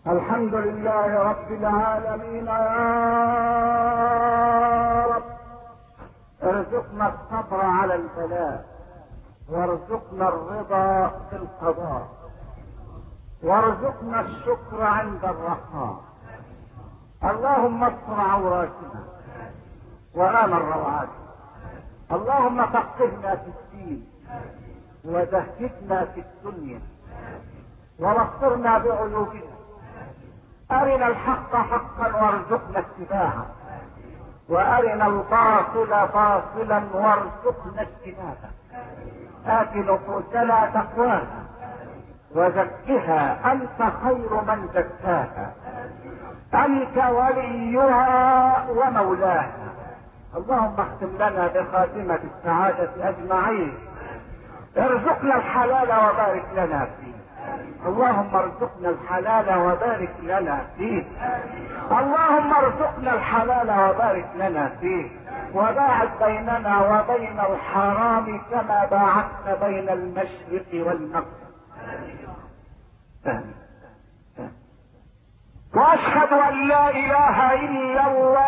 الحمد لله رب العالمين. يا رب ارزقنا الصبر على البلاء، وارزقنا الرضا بالقضاء، وارزقنا الشكر عند الرخاء. اللهم استر عوراتنا وآمن روعاتنا. اللهم فقهنا في الدين وزهدنا في الدنيا وبصرنا بعيوبنا. أرنا الحق حقا وارزقنا اتباعه، وأرنا الباطل باطلا وارزقنا اجتنابه. آت نفوسنا تقواها وزكها أنت خير من زكاها، أنت وليها ومولاها. اللهم اختم لنا بخاتمة السعادة أجمعين. ارزقنا الحلال وبارك لنا فيه. اللهم ارزقنا الحلال وبارك لنا فيه. اللهم ارزقنا الحلال وبارك لنا فيه، وباعد بيننا وبين الحرام كما باعدت بين المشرق والمغرب. واشهد ان لا اله الا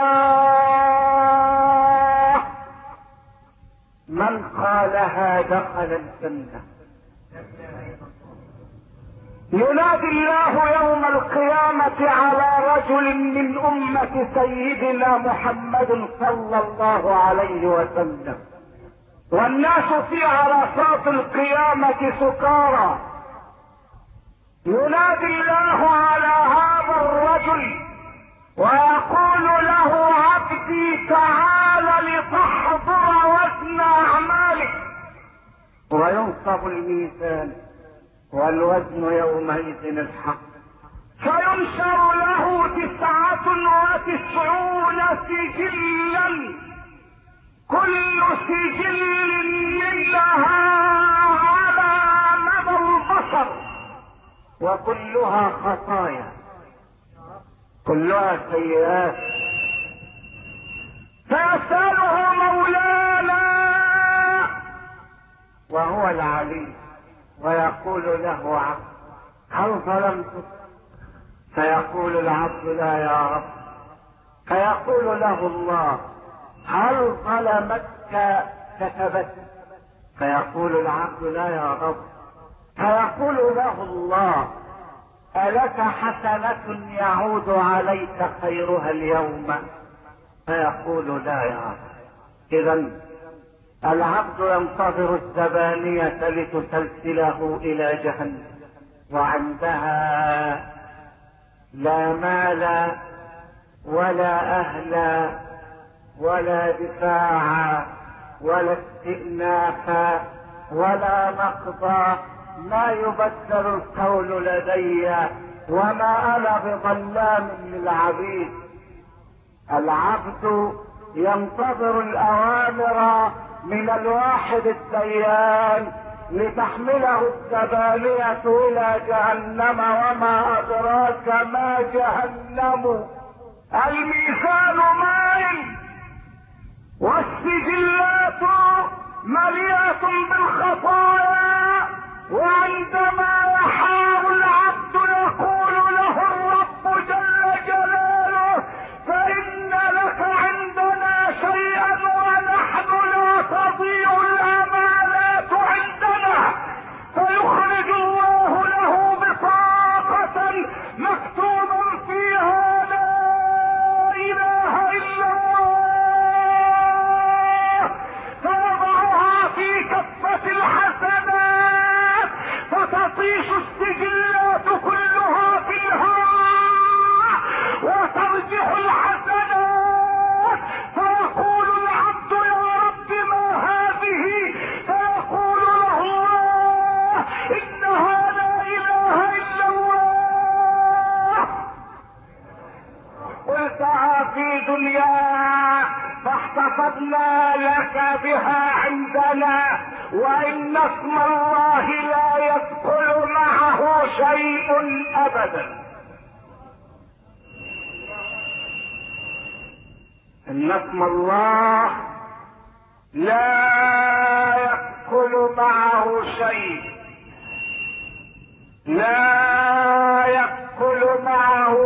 الله، من قالها دخل الجنه. ينادي الله يوم القيامة على رجل من أمة سيدنا محمد صلى الله عليه وسلم، والناس في عرصات القيامة سكارى. ينادي الله على هذا الرجل ويقول له: عبدي تعال لتحضر وزن أعمالك. وينصب الميزان والوزن يومئذ الحق، فينشر له 99 سجلا، كل سجل منها على مدى البصر، وكلها خطايا، كلها سيئات. فيسأله مولانا وهو العليم ويقول له: عبد هل ظلمتك؟ فيقول العبد: لا يا رب. فيقول له الله: هل ظلمتك كتبتك؟ فيقول العبد: لا يا رب. فيقول له الله: ألك حسنة يعود عليك خيرها اليوم؟ فيقول: لا يا رب. إذا العبد ينتظر الزبانية لتسلسله إلى جهنم، وعندها لا مال ولا أهل ولا دفاع ولا استئناف ولا نقض. ما يبدل القول لدي وما أنا بظلام للعبيد. العبد ينتظر الأوامر من الواحد الديان لتحمله الزبانية إلى جهنم، وما أدراك ما جهنم. الميزان مائل والسجلات مليئة بالخطايا، وعندما يحار العبد يقول له الرب جل جلاله: فإن لك عندنا شيئا ونحن لا تضيع الأمانات عندنا. فيخرج الله له بطاقة مكتوب فيها: لا إله إلا الله. فيضعها في كفة الحسنات فتطيش السجلات كلها في الهواء وترجح الحسنات. فيقول العبد: يا رب ما هذه؟ فيقول له الله: إنها لا إله إلا الله. قلتها في دنيا فاحتفظنا لك بها عندنا، وإن اسم الله لا يدخل معه شيء أبدا. إن اسم الله لا يدخل معه شيء، لا يدخل معه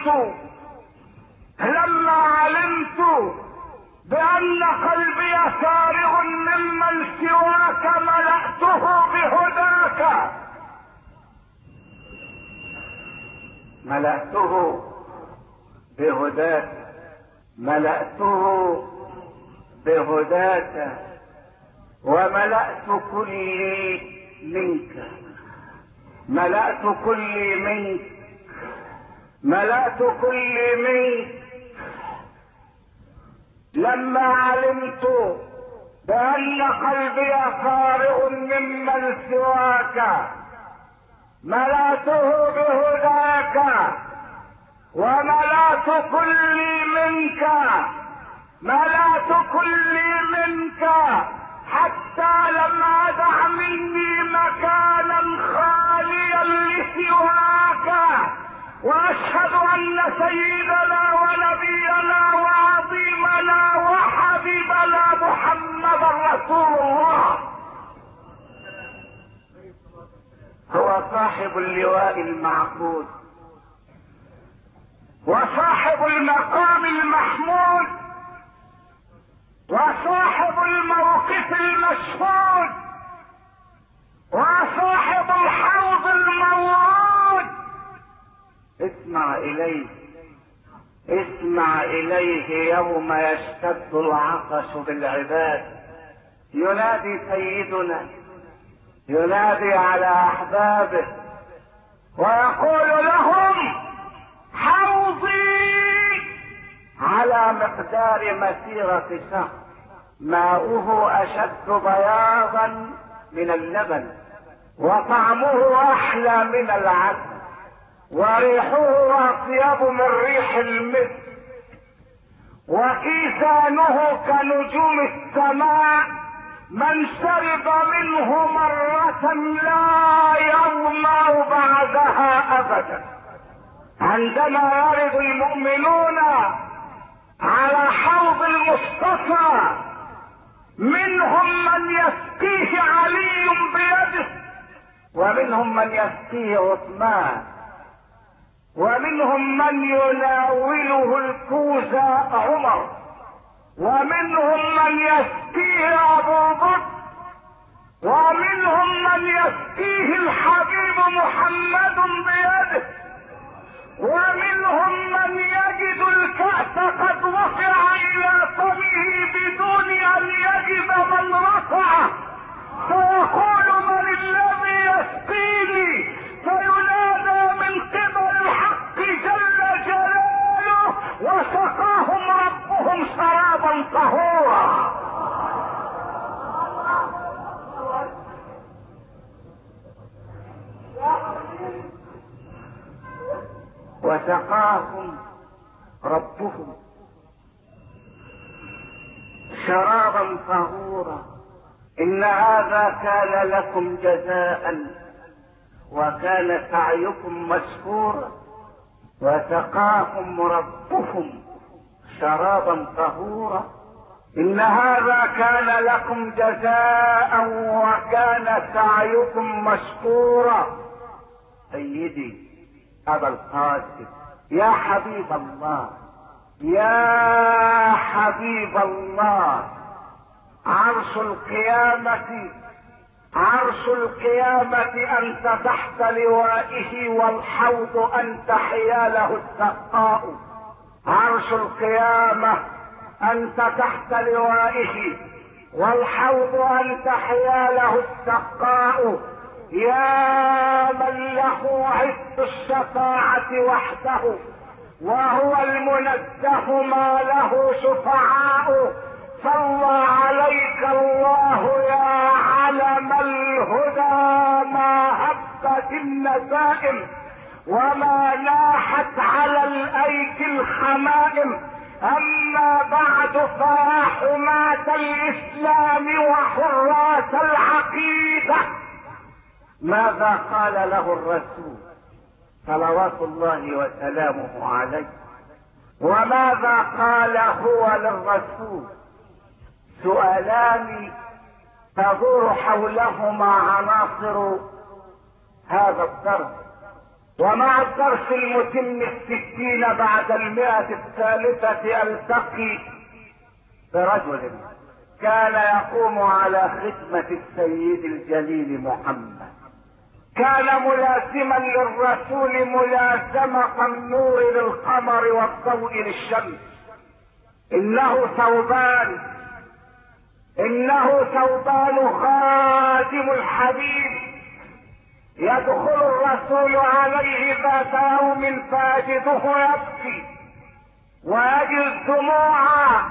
علمت بأن قلبي فارغ ممن سواك ملأته بهداك، ملأته بهداك، ملأته بهداك، وملأت كلي منك، ملأت كلي منك، ملأت كلي منك. لما علمت بأن قلبي فارغ ممن سواك ملأته بهداك، وملأت كلي منك، ملأت كلي منك، حتى لم أدع مني مكانا خاليا لسواك. وأشهد أن سيدنا ونبينا وعظيمنا وحبيبنا محمد رسول الله هو صاحب اللواء المعقود وصاحب المقام المحمود وصاحب الموقف المشهود وصاحب الحوض المورود. اسمع إليه، اسمع إليه يوم يشتد العطش بالعباد. ينادي سيدنا، ينادي على أحبابه ويقول لهم: حوضي على مقدار مسيرة شهر، ماؤه أشد بياضا من اللبن، وطعمه أحلى من العسل، وريحه أطيب من ريح المسك، وكيسانه كنجوم السماء. من شرب منه مرة لا يظمأ بعدها أبدا. عندما يرد المؤمنون على حوض المصطفى منهم من يسقيه علي بيده، ومنهم من يسقيه عثمان، ومنهم من يناوله الكوز عمر، ومنهم من يسقيه ابو بكر، ومنهم من يسقيه الحبيب محمد بيده، ومنهم من يجد الكأس قد رفع الى فمه بدون ان يجد من رفعه، فيقول: من الذي يسقيني؟ فينادى من قبل الحق جل جلاله: وسقاهم ربهم شرابا طهورا. وسقاهم ربهم شرابا طهورا. إن هذا كان لكم جزاء وكان سعيكم مشكورا. وسقاهم ربهم شرابا طهورا. إن هذا كان لكم جزاء وكان سعيكم مشكورا. سيدي أبا القاسم، يا حبيب الله، يا حبيب الله، عرش القيامة، عرش القيامة أنت تحت لوائه، والحوض أنت حياله السقاء. عرش القيامة أنت تحت لوائه، والحوض أنت حياله السقاء. يا من له عز الشفاعة وحده، وهو المنزه ما له شفعاء. صلى عليك الله يا علم الهدى، ما هبت النسائم وما ناحت على الايك الخمائم. اما بعد، فيا حماة الاسلام وحراس العقيدة، ماذا قال له الرسول صلوات الله وسلامه عليه؟ وماذا قال هو للرسول؟ سؤالان تدور حولهما عناصر هذا الدرس. ومع الدرس المتم 60 بعد 100 الثالثة التقي برجل كان يقوم على خدمة السيد الجليل محمد، كان ملازما للرسول ملازمة النور للقمر والضوء للشمس. انه ثوبان خادم الحبيب. يدخل الرسول عليه ذات يوم فيجده يبكي ويجد الدموع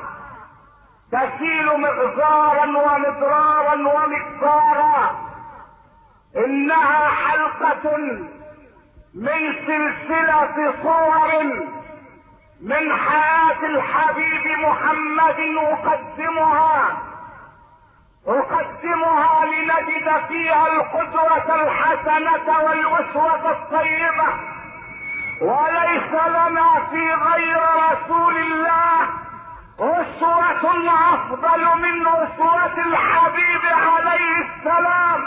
تسيل مغزارا ومضرارا ومقدارا. انها حلقة من سلسلة صور من حياة الحبيب محمد اقدمها لنجد فيها القدوة الحسنة والاسوة الطيبة. وليس لنا في غير رسول الله اسوة افضل من اسوة الحبيب عليه السلام.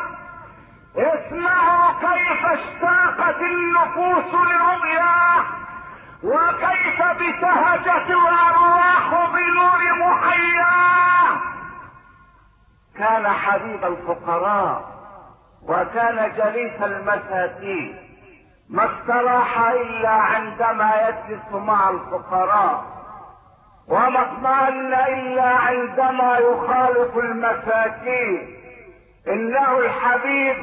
اسمعوا كيف اشتاقت النفوس لرؤياه، وكيف ابتهجت الارواح بنور محياه. كان حبيب الفقراء وكان جليس المساكين، ما استراح الا عندما يجلس مع الفقراء، وما اطمأن الا عندما يخالط المساكين. انه الحبيب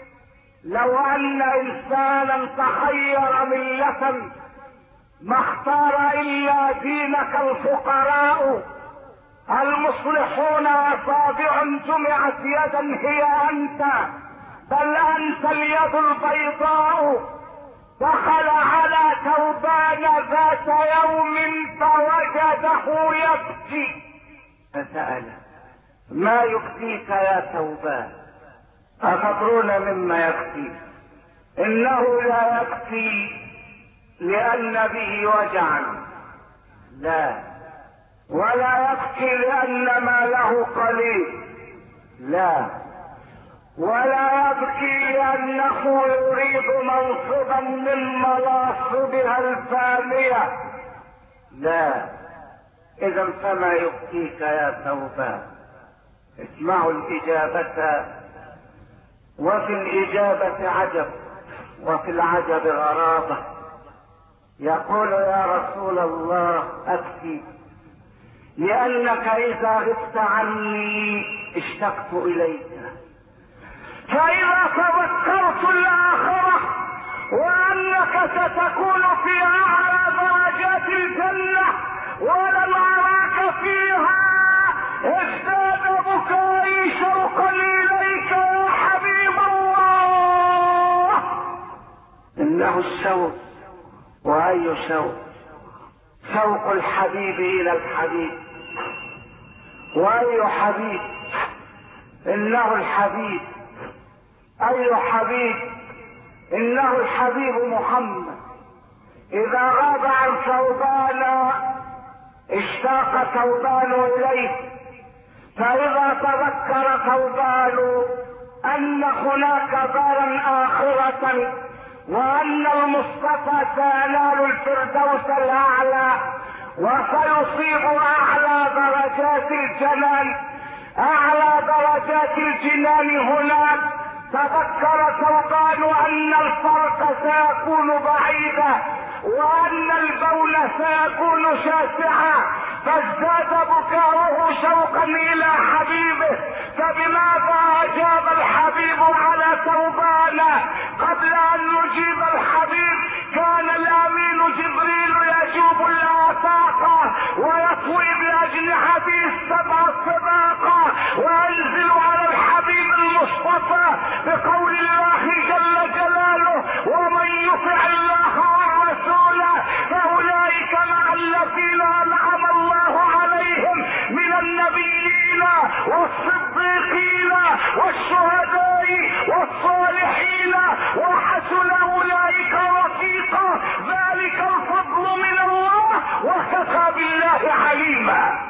لو ان انسانا تخير ملة ما اختار الا دينك الفقراء المصلحون اصابع جمعت يدا هي انت، بل انت اليد البيضاء. دخل على ثوبان ذات يوم فوجده يبكي فسأله: ما يبكيك يا ثوبان؟ أتدرون مما يبكي؟ انه لا يبكي لان به وجعا، لا، ولا يبكي لان ماله قليل، لا، ولا يبكي لانه يريد منصبا من مناصبها الفانية، لا. اذا فما يبكيك يا ثوبان؟ اسمعوا الاجابة، وفي الاجابة عجب وفي العجب غرابة. يقول: يا رسول الله ابكي لانك اذا غبت عني اشتقت اليك، فاذا تذكرت الاخرة وانك ستكون في اعلى درجات الجنة ولم اراك فيها ازداد بكائي شوقا اليك يا حبيب الله. انه الشوق، واي شوق؟ شوق الحبيب الى الحبيب. واي حبيب؟ انه الحبيب. اي حبيب؟ انه الحبيب محمد. اذا غاب عن ثوبان اشتاق ثوبان اليه، فاذا تذكر ثوبان ان هناك دارا اخرة وان المصطفى سينال الفردوس الاعلى وسيصيب اعلى درجات الجنان، اعلى درجات الجنان هناك، تذكر ثوبان ان الفرق سيكون بعيدا وان البول سيكون شاسعا، فازداد بكاؤه شوقا الى حبيبه. فبماذا اجاب الحبيب على ثوبان؟ قبل ان يجيب الحبيب كان الامين جبريل يجوب الافاق ويطوي باجنحته السبع السباق وينزل على الحبيب المصطفى بقول الله جل جلاله: ومن يطع الله والرسول فاولئك مع الذين انعم الله عليهم من النبيين والصديقين والشهداء والصالحين وحسن اولئك رفيقا، ذلك الفضل من الله وكفى بالله عليما.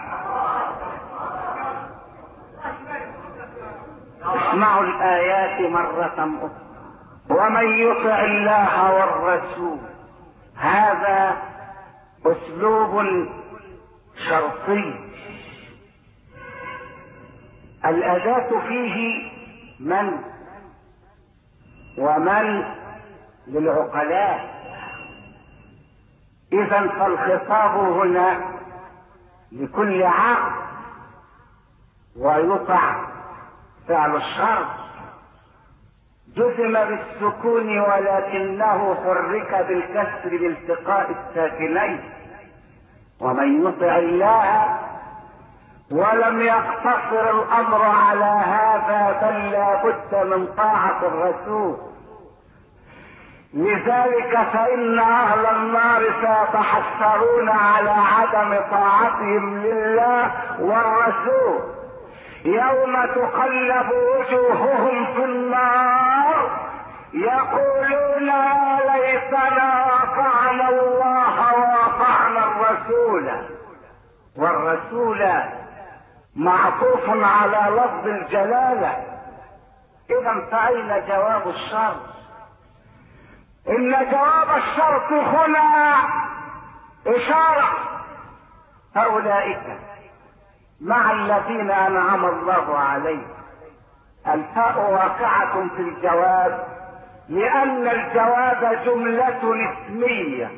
اسمعوا الايات مرة اخرى. ومن يطع الله والرسول. هذا اسلوب شرطي، الأداة فيه من ومن للعقلاء. إذا فالخطاب هنا لكل عاقل، ويطع فعل الشرط جزم بالسكون ولكنه حرك بالكسر بالتقاء الساكنين. ومن يطع الله، ولم يقتصر الامر على هذا بل لا بد من طاعة الرسول. لذلك فإن أهل النار سيتحسرون على عدم طاعتهم لله والرسول يوم تقلب وجوههم في النار يقولون يا ليتنا أطعنا الله وأطعنا الرسول. والرسول معطوف على لفظ الجلالة. إذا فأين جواب الشرط؟ إن جواب الشرط هنا إشارة. أولئك مع الذين أنعم الله عليهم. الفاء واقعة في الجواب لأن الجواب جملة اسمية،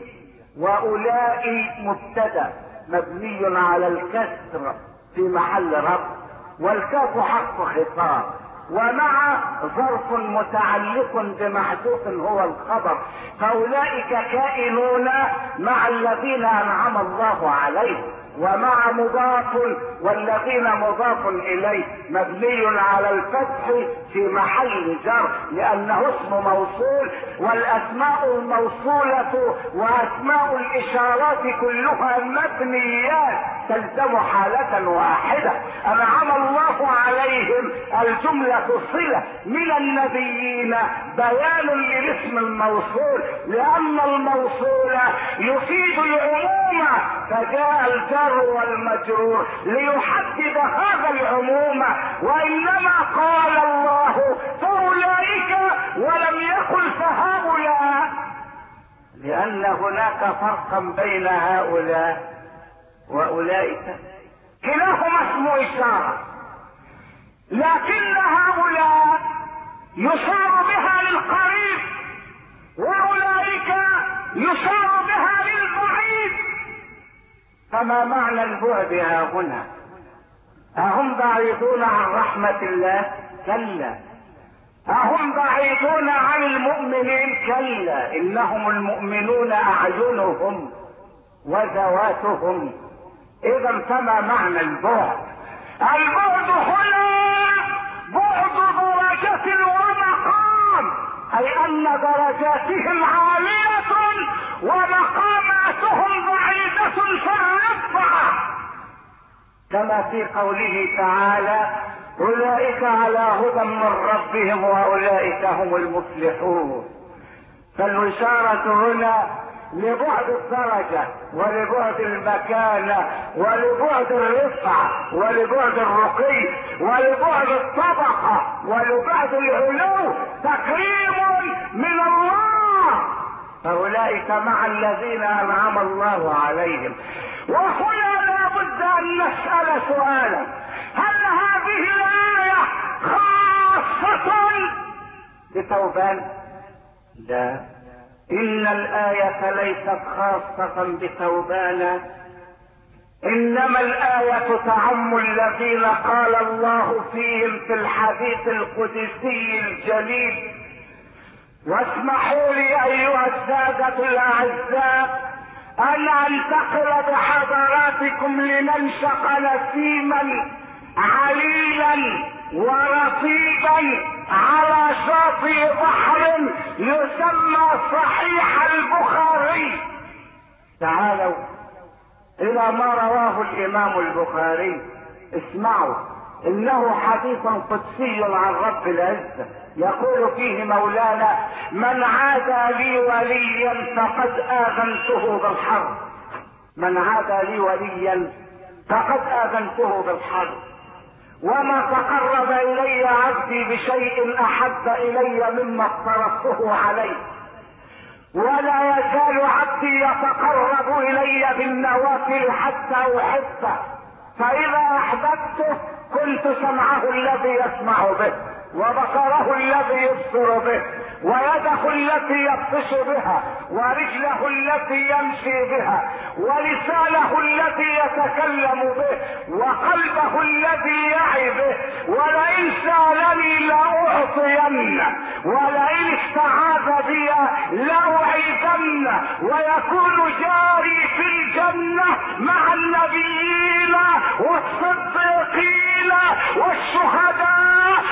وأولئك مبتدأ مبني على الكسر في محل رفع، والكاف حرف خطاب، ومع ظرف متعلق بمحذوف هو الخبر. فأولئك كائنون مع الذين أنعم الله عليهم، ومع مضاف والذين مضاف إليه مبني على الفتح في محل جر لأنه اسم موصول، والأسماء الموصولة وأسماء الإشارات كلها مبنيات تلزم حالة واحدة. أنعم الله عليهم الجملة صلة من النبيين بيان للاسم الموصول، لأن الموصول يفيد العموم، فجاء الجر والمجرور ليحدد هذا العموم. وإنما قال الله فأولئك ولم يقل فهؤلاء، لأن هناك فرقا بين هؤلاء وأولئك، كلاهما اسم إشارة، لكن هؤلاء يشار بها للقريب وأولئك يشار بها للبعيد. فما معنى البعد ها هنا؟ أهم بعيدون عن رحمة الله؟ كلا. أهم بعيدون عن المؤمنين؟ كلا، إنهم المؤمنون أعينهم وذواتهم. إذا فما معنى البعد؟ البعد هنا بعد درجة ومقام، أي أن درجاتهم عالية ومقاماتهم بعيدة في الرفعة، كما في قوله تعالى أولئك على هدى من ربهم وأولئك هم المفلحون. فالإشارة هنا لبعد الدرجة ولبعد المكانة ولبعد الرفعة ولبعد الرقي ولبعد الطبقة ولبعد العلو، تكريم من الله. فأولئك مع الذين أنعم الله عليهم. وهنا لا بد أن نسأل سؤالا: هل هذه الآية خاصة بثوبان؟ لا، إن الآية ليست خاصة بثوبان، إنما الآية تعم الذين قال الله فيهم في الحديث القدسي الجليل. واسمحوا لي أيها السادة الأعزاء أن أنتقل بحضراتكم لننشق نسيما عليلا ورطيبا على شاطئ بحر يسمى صحيح البخاري. تعالوا إلى ما رواه الإمام البخاري. اسمعوا، إنه حديث قدسي عن رب العزة، يقول فيه مولانا: من عادى لي وليا فقد آذنته بالحرب. من عادى لي وليا فقد آذنته بالحرب. وما تقرب الي عبدي بشيء احب الي مما افترضته عليه، ولا يزال عبدي يتقرب الي بالنوافل حتى احبه، فاذا احببته كنت سمعه الذي يسمع به، وبصره الذي يبصر به، ويده التي يبطش بها، ورجله التي يمشي بها، ولسانه الذي يتكلم به، وقلبه الذي يعي به. ولئن سالني لاعطينه، ولئن استعاذ بي لاعيذنه، ويكون جاري في الجنه مع النبيين والصديقين والشهداء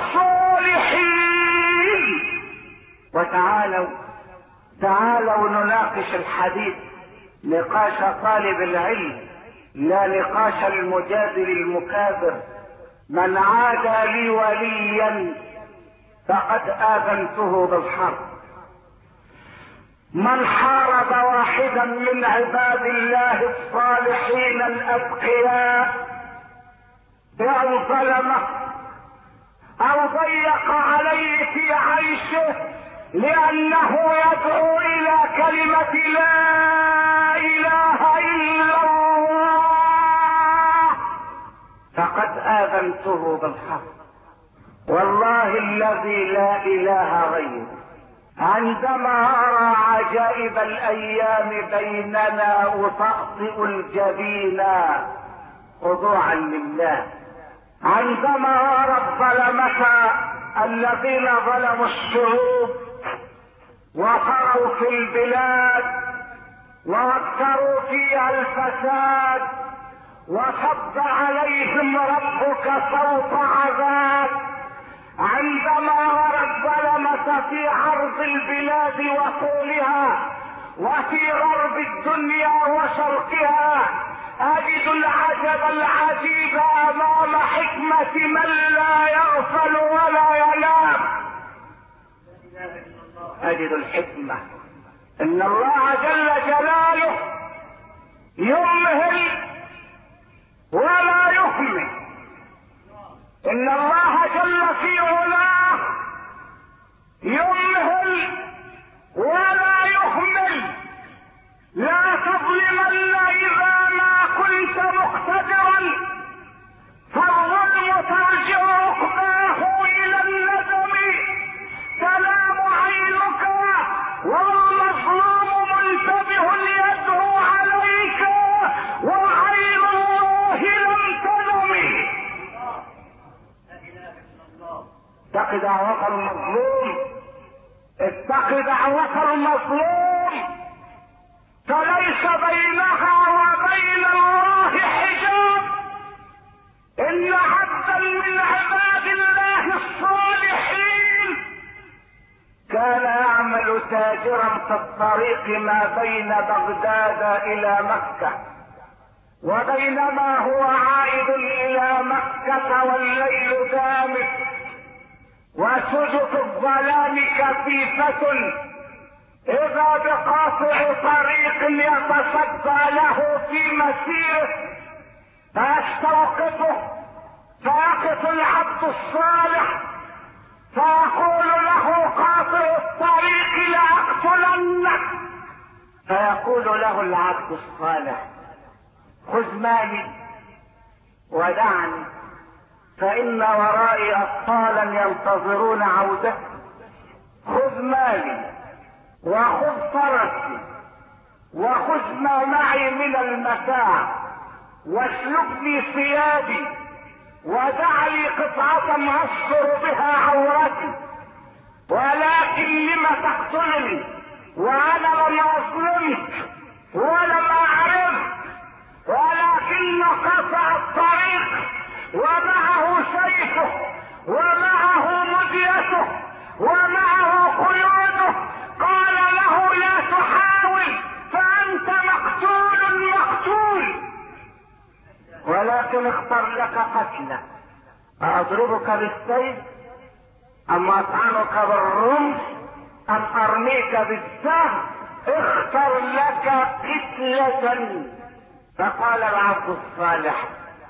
والصالحين. تعالوا نناقش الحديث نقاش طالب العلم، لا نقاش المجادل المكابر. من عادى لي وليا فقد آذنته بالحرب. من حارب واحدا من عباد الله الصالحين الأتقياء بأن ظلمه أو ضيق عليه في عيشه لأنه يدعو إلى كلمة لا إله إلا الله فقد آذنته بالحق. والله الذي لا إله غيره، عندما أرى عجائب الأيام بيننا وتأطئ الجبين خضوعا لله، عندما أرى الظلمة الذين ظلموا الشعوب وطغوا في البلاد واكثروا فيها الفساد وصب عليهم ربك صوت عذاب، عندما أرى الظلمة في عرض البلاد وطولها وفي غرب الدنيا وشرقها، أجد العجب العجيب أمام حكمة من لا يغفل ولا ينام. أجد الحكمة إن الله جل جلاله يمهل ولا يهمل، إن الله جل في علاه يمهل ولا يهمل. لا تظلمن إذا ما كنت مقتدرا، فالظلم ترجع عقباه إلى الندم، تنام عينك والمظلوم منتبه يدعو عليك وعين الله لم تنم. اتق دعوة المظلوم، اتق دعوة المظلوم، فليس بينها وبين الله حجاب. إن عبدا من عباد الله الصالحين كان يعمل تاجرا في الطريق ما بين بغداد إلى مكة، وبينما هو عائد إلى مكة والليل دامس وسجف الظلام كثيفة، إذا بقاطع طريق يتصدى له في مسيره فيستوقفه، فيقف العبد الصالح فيقول له قاطع الطريق لأقتلنك، فيقول له العبد الصالح خذ مالي ودعني، فإن ورائي أطفالا ينتظرون عودتي. خذ مالي وخذ فرسي وخذ ما معي من المتاع واسلبني ثيابي ودع لي قطعة أستر بها عورتي، ولكن لم تقتلني وأنا لم أظلمك ولم أعرف، ولكن قطع الطريق ومعه سيفه ومعه مديته ومعه قيوده، قال له لا تحاول فأنت مقتول، ولكن اختر لك قتله، أضربك بالسيف أم أطعنك بالرمح أم أرميك بالسهم، اختر لك قتلة. فقال العبد الصالح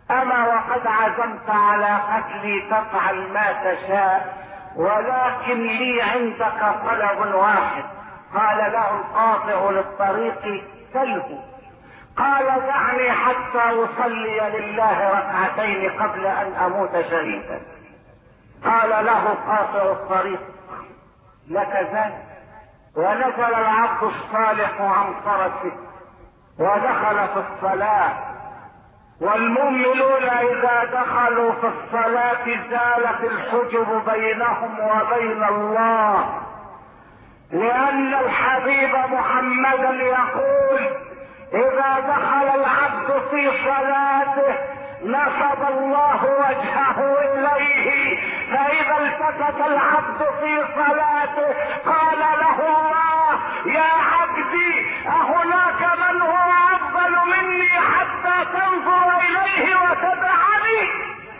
اما وقد عزمت على قتلي تفعل ما تشاء، ولكن لي عندك طلب واحد. قال له القاطع للطريق: سله. قال: دعني حتى اصلي لله ركعتين قبل ان اموت شهيدا. قال له قاطع الطريق: لك ذلك. ونزل العبد الصالح عن فرسه ودخل في الصلاة. والمؤمنون اذا دخلوا في الصلاة زالت الحجب بينهم وبين الله، لان الحبيب محمدا يقول: اذا دخل العبد في صلاته نصب الله وجهه اليه، فاذا التفت العبد في صلاته قال له الله: يا عبدي اهناك من هو افضل مني حتى تنظر اليه وتدعني؟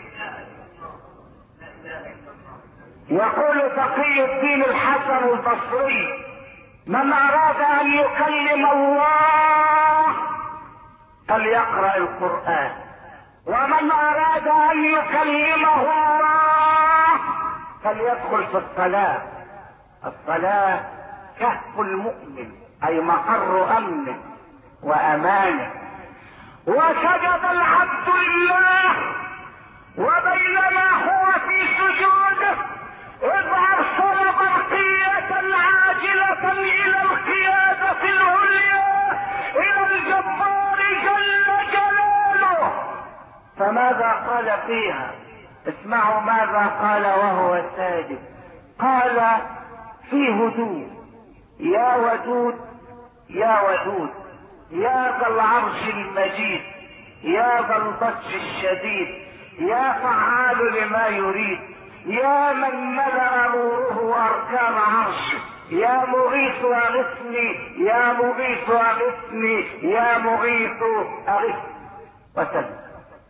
يقول تقي الدين الحسن البصري: من اراد ان يكلم الله فليقرأ القرآن، ومن اراد ان يكلمه الله فليدخل في الصلاة. الصلاة كهف المؤمن، اي مقر امنه وامانه. وسجد العبد لله، وبينما هو في سجوده اذ ارسل برقية عاجلة الى القيادة العليا، الى الجبار جل جلاله. فماذا قال فيها؟ اسمعوا ماذا قال وهو ساجد. قال في هدوء: يا ودود يا ودود، يا ذا العرش المجيد، يا ذا البطش الشديد، يا فعال لما يريد، يا من ملأ نوره اركان عرشه، يا مغيث اغثني، يا مغيث اغثني، يا مغيث اغثني. وسلم.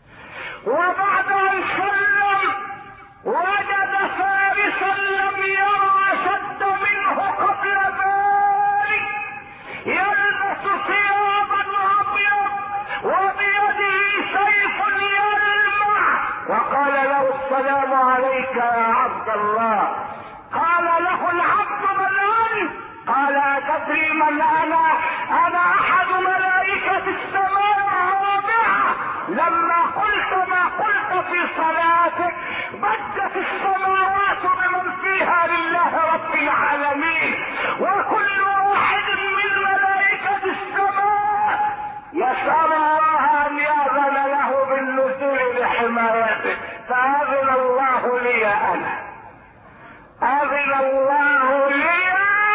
وبعد ان سلم وجد فارسا لم يرى اشد منه قبل ذلك، يلبس ثيابا ابيض وبيده سيف يلمع، وقال له: السلام عليك يا عبد الله. قال له العبد: من انت؟ قال: اتدري من انا؟ انا احد ملائكة السماء الرابعة. لما قلت ما قلت في صلاتك بدت السماوات بمن فيها لله رب العالمين، وكل واحد من ملائكة السماء يسأل الله ان يأذن له بالنزول لحمايته، فأذن الله لي انا، أذن الله لي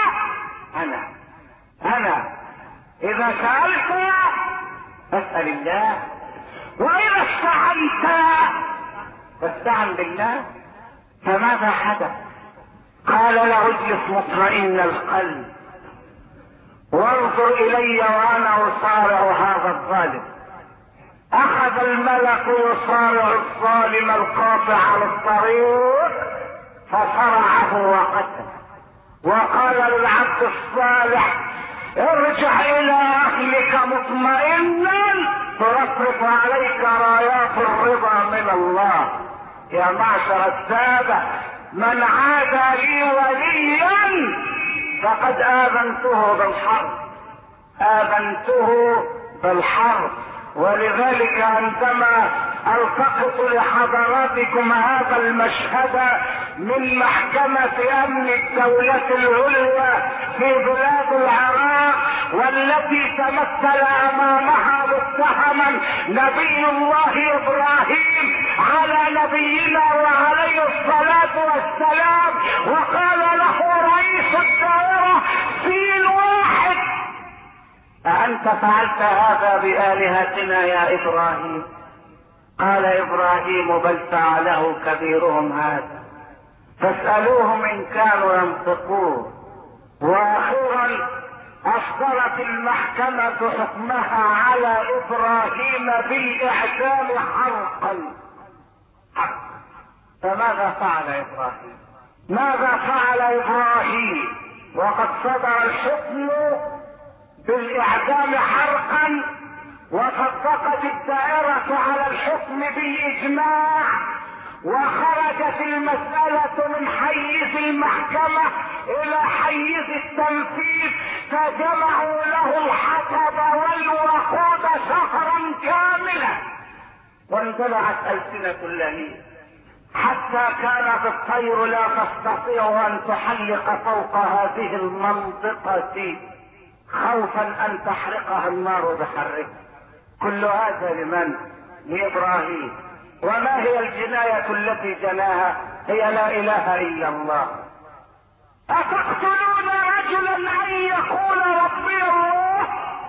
انا. اذا سألت فاسأل الله، واذا استعنت فاستعن بالله. فماذا حدث؟ قال له: اجلس مطمئن القلب وانظر الي وانا اصارع هذا الظالم. اخذ الملك يصارع الظالم القاطع على الطريق فصرعه وقتله، وقال للعبد الصالح: ارجع الى اهلك مطمئنا ترفرف عليك رايات الرضا من الله. يا معشر السادة، من عاد لي وليا فقد آذنته بالحرب. ولذلك عندما التقط لحضراتكم هذا المشهد من محكمة امن الدولة العليا في بلاد العراق، والتي تمثل امامها متهما نبي الله ابراهيم على نبينا وعليه الصلاة والسلام، وقال له رئيس الدائرة: سين واحد: أأنت فعلت هذا بآلهتنا يا إبراهيم؟ قال إبراهيم: بل فعله كبيرهم هذا فاسألوهم إن كانوا ينطقون. وأخيرا أصدرت المحكمة حكمها على إبراهيم بالإعدام حرقا. فماذا فعل إبراهيم؟ ماذا فعل إبراهيم وقد صدر الحكم بالإعدام حرقا وصدقت الدائرة على الحكم بالإجماع، وخرجت المسألة من حيز المحكمة إلى حيز التنفيذ، فجمعوا له الحطب والوقود شهرا كاملا، واندلعت ألسنة اللهيب حتى كانت الطير لا تستطيع أن تحلق فوق هذه المنطقة خوفا أن تحرقها النار بحرها. كل هذا لمن؟ لإبراهيم. وما هي الجناية التي جناها؟ هي لا إله إلا الله. أتقتلون رجلا أن يقول ربي الله؟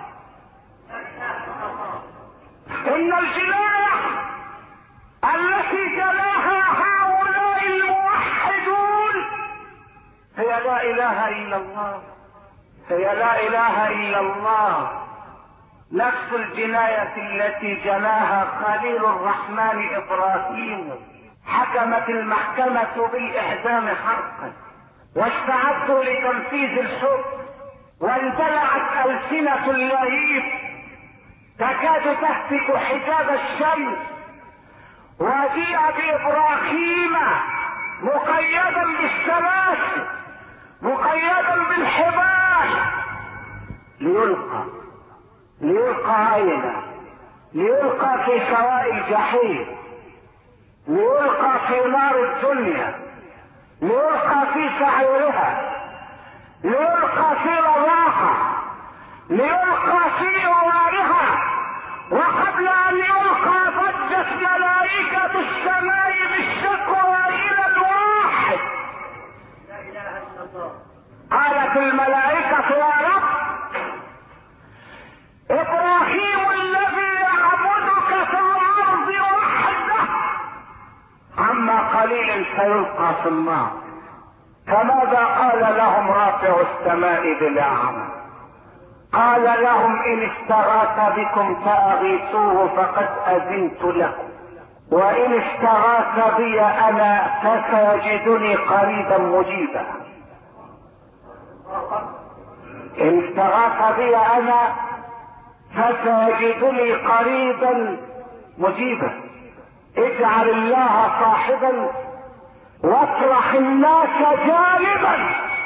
إن الجناية التي جناها هؤلاء الموحدون هي لا إله إلا الله، هي لا إله إلا الله. نفس الجناية التي جناها خليل الرحمن إبراهيم. حكمت المحكمة بالإعدام حقا، واستعدوا لتنفيذ الحكم، واندلعت ألسنة اللهيب تكاد تهتك حجاب الشمس، وجيء بإبراهيم مقيدا بالسلاسل مقيدا بالحبال ليلقى أين؟ ليلقى في سواء الجحيم، ليلقى في نار الدنيا، ليلقى في سعيرها، ليلقى في رضاها، ليلقى في أوارها. وقبل أن يلقى ضجت ملائكة السماء بالشكوى إلى الواحد. لا إله إلا الله. قالت الملائكة يا رب، إبراهيم الذي يعبدك في الأرض وحده عما قليل سيلقى في النار. فماذا قال لهم رافع السماء بالأعمى؟ قال لهم إن استغاث بكم فأغيثوه فقد أذنت لكم، وإن استغاث بي أنا فسيجدني قريبا مجيبا. إن استغاث بي أنا فسيجدني قريبا مجيبا. اجعل الله صاحبا واطرح الناس جانبا.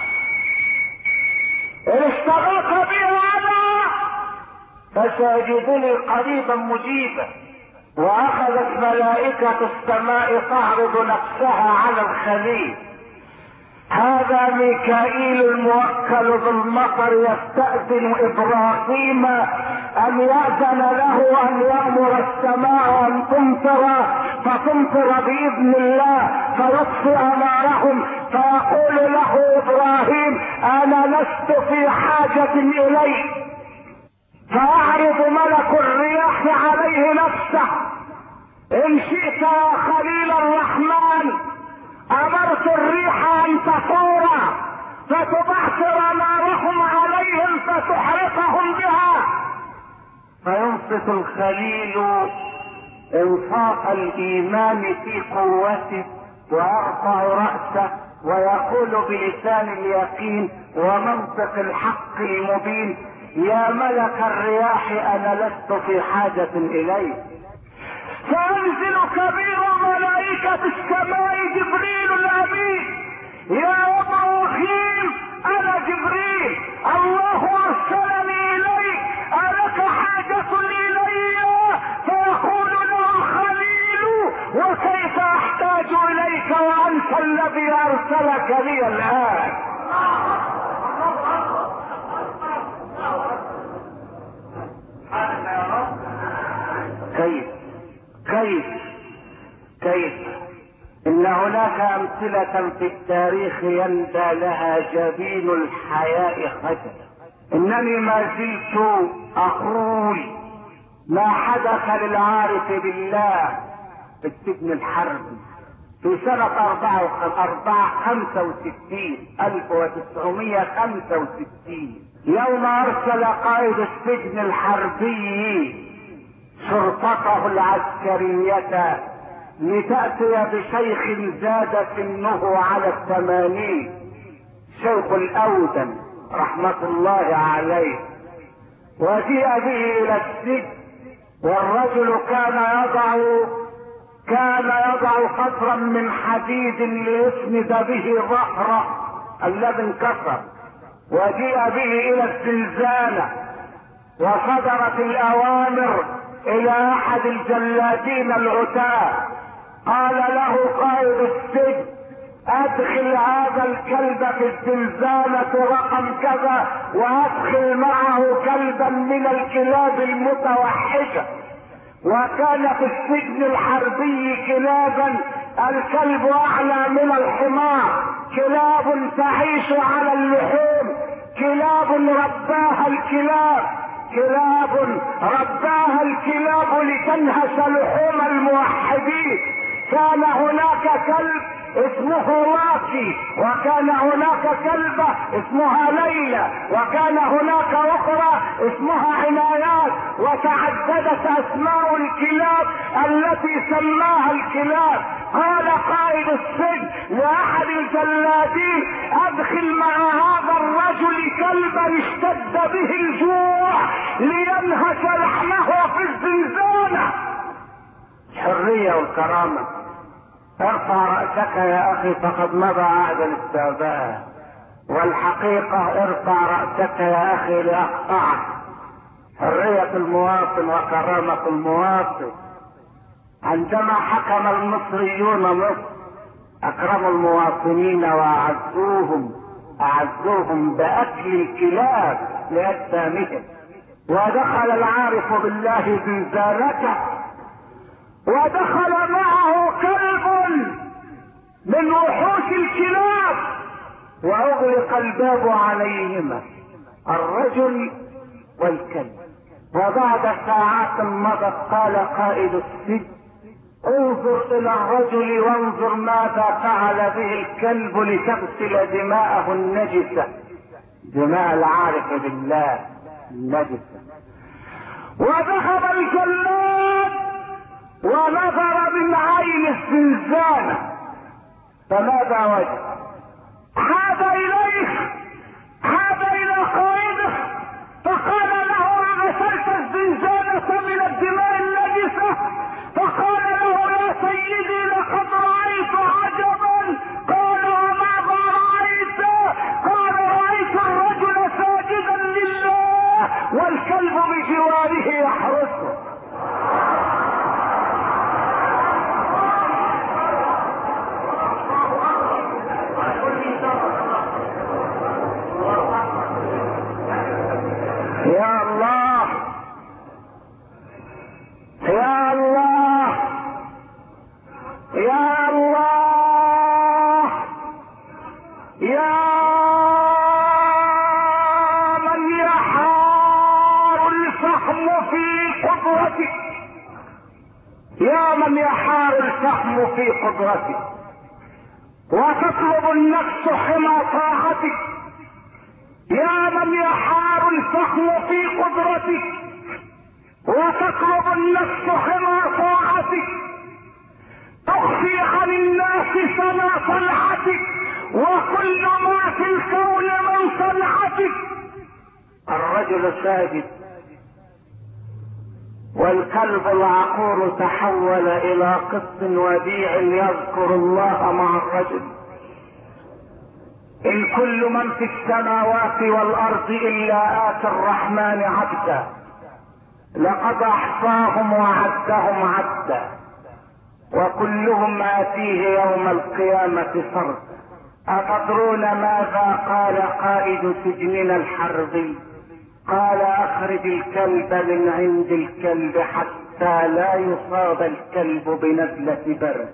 إن استغاث بي أنا فسيجدني قريبا مجيبا. وأخذت ملائكة السماء تعرض نفسها على الخليل. هذا ميكائيل الموكل بالمطر يستأذن إبراهيم أن يأذن له أن يأمر السماء أن تمطر، فتمطر بإذن الله فيطفئ نارهم. فيقول له إبراهيم أنا لست في حاجة إليك. فيعرض ملك الرياح عليه نفسه. إن شئت يا خليل الرحمن أمرت الريح أن تطور فتبعثر نارهم عليهم فتحرقهم بها. فينصت الخليل انصاف الإيمان في قوته، ويرفع رأسه ويقول بلسان اليقين ومنطق الحق المبين يا ملك الرياح أنا لست في حاجة إليك. فينزل كبير ملائكة السماء جبريل الأمين يا إبراهيم أنا جبريل الله أرسلني إليك ألك حاجة إلي؟ فيقول له الخليل وكيف أحتاج إليك وأنت الذي أرسلك لي الآن؟ كيف إن هناك أمثلة في التاريخ يندى لها جبين الحياء خجل. إنني ما زلت أقول ما حدث للعارف بالله في السجن الحربي في سنة 1965 يوم أرسل قائد السجن الحربي شرطته العسكرية لتأتي بشيخ زاد سنه على 80، شيخ الأودن رحمة الله عليه، وجيء به إلى السجن والرجل كان يضع قطرا من حديد ليسند به ظهره الذي انكسر، وجيء به الى الزنزانة، وصدرت الاوامر الى احد الجلادين العتاة. قال له قائد السجن: ادخل هذا الكلب في الزنزانة رقم كذا، وادخل معه كلبا من الكلاب المتوحشة. وكان في السجن الحربي كلابا، الكلب اعلى من الحمار، كلاب تعيش على اللحوم، كلاب رباها الكلاب لتنهش لحوم الموحدين. كان هناك كلب اسمه واكي، وكان هناك كلبة اسمها ليلى، وكان هناك اخرى اسمها عنايات، وتعددت اسماء الكلاب التي سماها الكلاب. قال قائد السجن لاحد الجلادين: ادخل مع هذا الرجل كلبا اشتد به الجوع لينهش لحمه في الزنزانة. الحرية والكرامة. ارفع رأسك يا اخي فقد مضى عهد الاستعباد. والحقيقة ارفع رأسك يا اخي لاقطعك. حرية المواطن وكرامة المواطن. عندما حكم المصريون مصر اكرموا المواطنين واعزوهم باكل الكلاب لاجسامهم. ودخل العارف بالله زنزانته، ودخل معه كلب من وحوش الكلاب، واغلق الباب عليهما، الرجل والكلب. وبعد ساعات مضت قال قائد السجن: انظر الى الرجل وانظر ماذا فعل به الكلب لتغسل دماءه النجسة، دماء العارف بالله النجسة. وذهب الجلاد ونظر من عين الزنزانة، فماذا وجد؟ عاد الى قائده فقال له: غسلت الزنزانة من الدماء النجسة؟ فقال له: يا سيدي لقد رأيت عجبا. قال: وماذا رأيت؟ قال: رأيت الرجل ساجدا لله والكلب بجواره يحرسه. يا الله يا الله يا الله يا من يحار الفحم في قدرتك، يا من يحار الفحم في قدرتك، وتطلب النفس حمى طاعتك، يا من يحار الفحم في قدرتك وتطلب النفس حمى طاعتك، تخفي عن الناس سما صنعتك وكل ما في الكون من صنعتك. الرجل ساجد والكلب العقور تحول الى قط وديع يذكر الله مع الرجل. ان كل من في السماوات والارض الا اتى الرحمن عبدا، لقد احصاهم وعدهم عدا، وكلهم اتيه يوم القيامة فردا. اتدرون ماذا قال قائد سجننا الحربي؟ قال: اخرج الكلب من عند الكلب حتى لا يصاب الكلب بنزلة برد.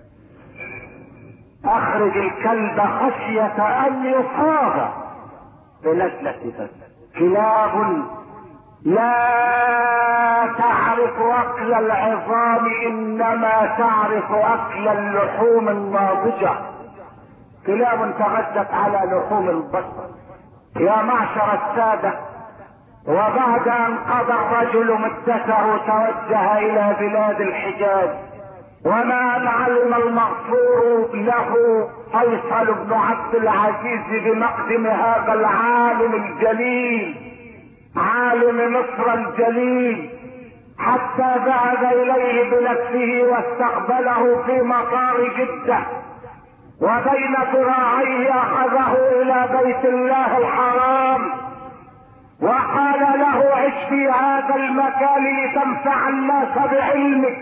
اخرج الكلب خشية ان يصاب بنزلة برد. كلاب لا تعرف اكل العظام، انما تعرف اكل اللحوم الناضجة. كلاب تغذت على لحوم البشر. يا معشر السادة، وبعد ان قضى الرجل مدته توجه الى بلاد الحجاز، وما ان علم المغفور له فيصل بن عبد العزيز بمقدم هذا العالم الجليل، عالم مصر الجليل، حتى ذهب اليه بنفسه واستقبله في مطار جدة، وبين ذراعيه اخذه الى بيت الله الحرام وقال له عش في هذا المكان لتنفع الناس بعلمك.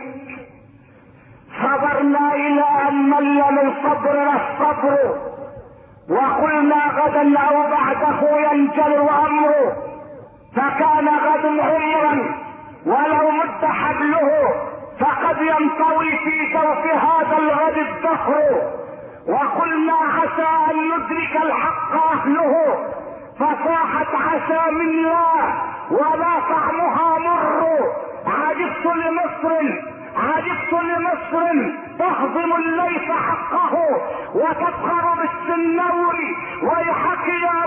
صبرنا الى ان مل من صبرنا الصبر، وقلنا غدا او بعده ينجل امره، فكان غد عمرا ولو مد حبله فقد ينطوي في جوف هذا الغد الدهر. وقلنا عسى ان يدرك الحق اهله، فصاحت عسى من الله ولا طعمها مر. عجبت لمصر تهضم الليث حقه وتفخر بالسنور. ويحك يا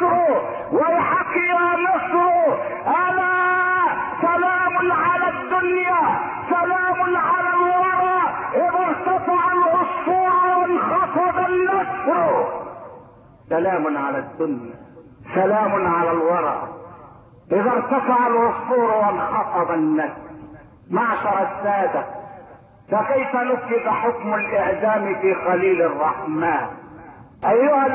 مصر الا سلام على الدنيا، سلام على الورى اذا ارتفع العصفور وانخفض النسر. سلام على الدنيا، سلام على الورى اذا ارتفع العصفور وانخفض النسر. معشر السادة، فكيف نفذ حكم الاعدام في خليل الرحمن؟ ايها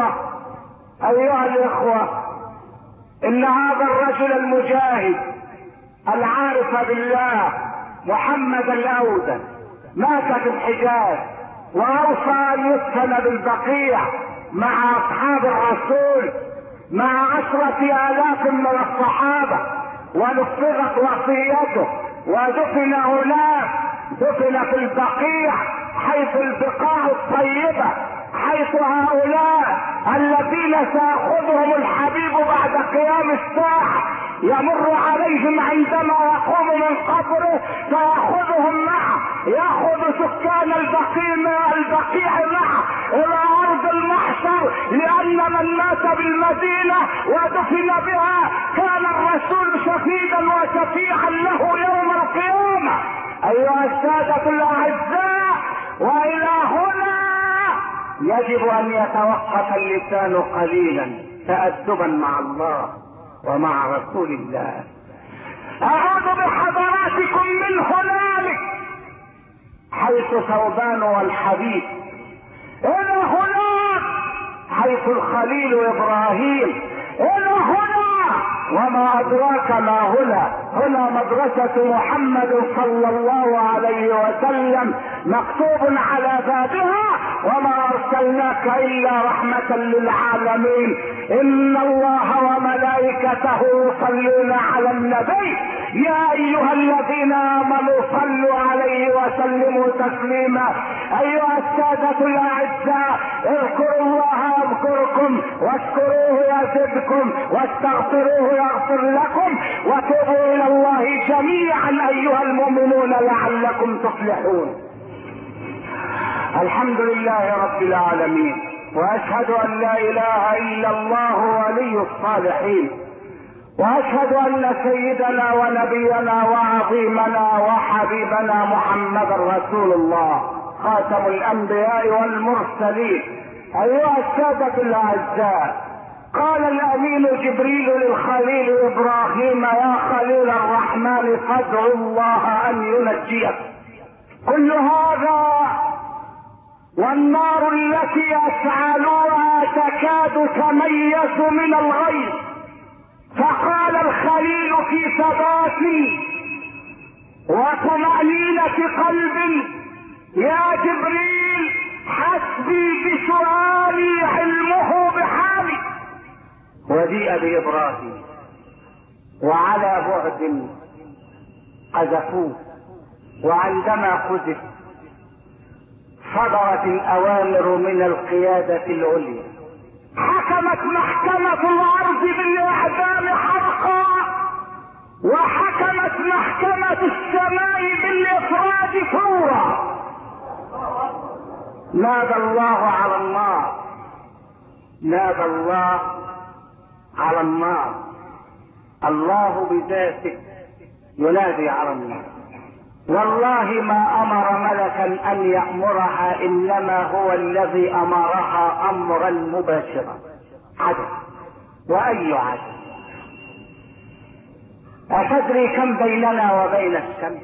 الاخوة، ان هذا الرجل المجاهد العارف بالله محمد الاودة مات في الحجاز، واوصى ان يدفن بالبقيع مع اصحاب الرسول مع 10,000 من الصحابة، ونفذت وصيته ودفن هناك، دفن في البقيع حيث البقاع الطيبة، حيث هؤلاء الذين سيأخذهم الحبيب بعد قيام الساعة يمر عليهم عندما يقوم من قبره فيأخذهم معه، يأخذ سكان البقيع معه إلى أرض المحشر، لأن من مات بالمدينة ودفن بها كان الرسول شهيدا وشفيعا له يوم القيامة. أيها السادة الأعزاء، وإلى هنا يجب أن يتوقف اللسان قليلا تأدبا مع الله ومع رسول الله. أعود بحضراتكم من هنالك حيث ثوبان والحبيب، إلى هناك حيث الخليل إبراهيم، إلى هنا وما أدراك ما هنا مدرسة محمد صلى الله عليه وسلم مكتوب على بابها وما أرسلناك إلا رحمة للعالمين. إن الله وملائكته يصلون على النبي يا أيها الذين آمنوا صلوا عليه وسلموا تسليما. أيها السادة الأعزاء، اذكروا الله يذكركم واشكروه يزدكم واستغفروه يغفر لكم وتوبوا إلى الله جميعا أيها المؤمنون لعلكم تفلحون. الحمد لله رب العالمين، واشهد ان لا اله الا الله ولي الصالحين، واشهد ان سيدنا ونبينا وعظيمنا وحبيبنا محمد رسول الله خاتم الانبياء والمرسلين. ايها السادة الاعزاء، قال الامين جبريل للخليل ابراهيم يا خليل الرحمن فادعوا الله ان ينجيك. كل هذا والنار التي اشعلوها تكاد تميز من الغيظ، فقال الخليل في ثبات وطمأنينة قلب يا جبريل حسبي بسؤالي علمه بحالي. وجيء بإبراهيم وعلى بعد قذفوه، وعندما قذف صدرت الأوامر من القيادة العليا، حكمت محكمة الأرض بالإعدام حقا، وحكمت محكمة السماء بالإفراد فورا. نادى الله على النار، نادى الله على النار، الله بذاته ينادي على النار. والله ما امر ملكا ان يأمرها، انما هو الذي امرها امرا مباشرا. عدل، واي عدل؟ أتدري كم بيننا وبين الشمس؟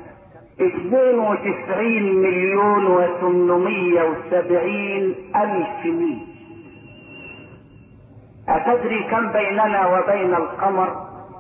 92,870,000 ميل. أتدري كم بيننا وبين القمر؟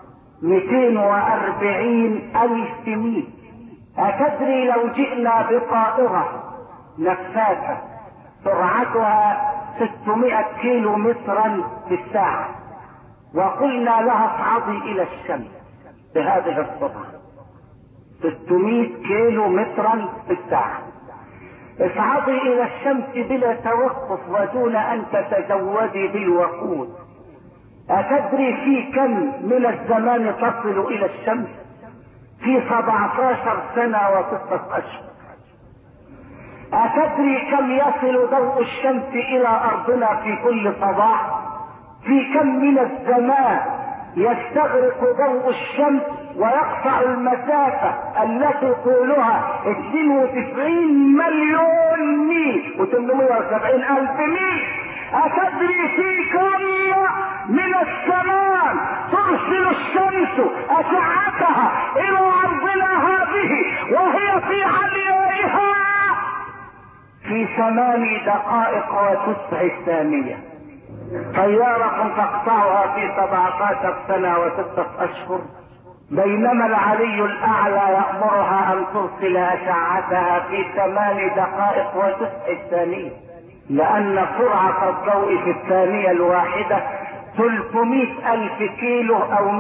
240,000 ميل. أتدري لو جئنا بطائرة نفاثة سرعتها 600 كيلو مترا في الساعة وقلنا لها اصعدي إلى الشمس بهذه السرعة 600 كيلو مترا في الساعة، اصعدي إلى الشمس بلا توقف ودون أن تتزودي بالوقود، أتدري في كم من الزمان تصل إلى الشمس؟ في 17 سنة و6 أشهر. أتدري كم يصل ضوء الشمس إلى أرضنا في كل صباح؟ في كم من الزمان يستغرق ضوء الشمس ويقطع المسافة التي طولها 92 مليون ميل و870,000 ميل. أتدري في كم من الزمان ترسل الشمس أشعتها إلى أرضنا هذه وهي في عليائها؟ في 8 دقائق و9 ثانية. طيارة تقطعها في 17 سنة و6 أشهر، بينما العلي الأعلى يأمرها أن ترسل أشعتها في 8 دقائق و9 ثانية، لأن سرعة الضوء في الثانية الواحدة 300,000 كيلو أو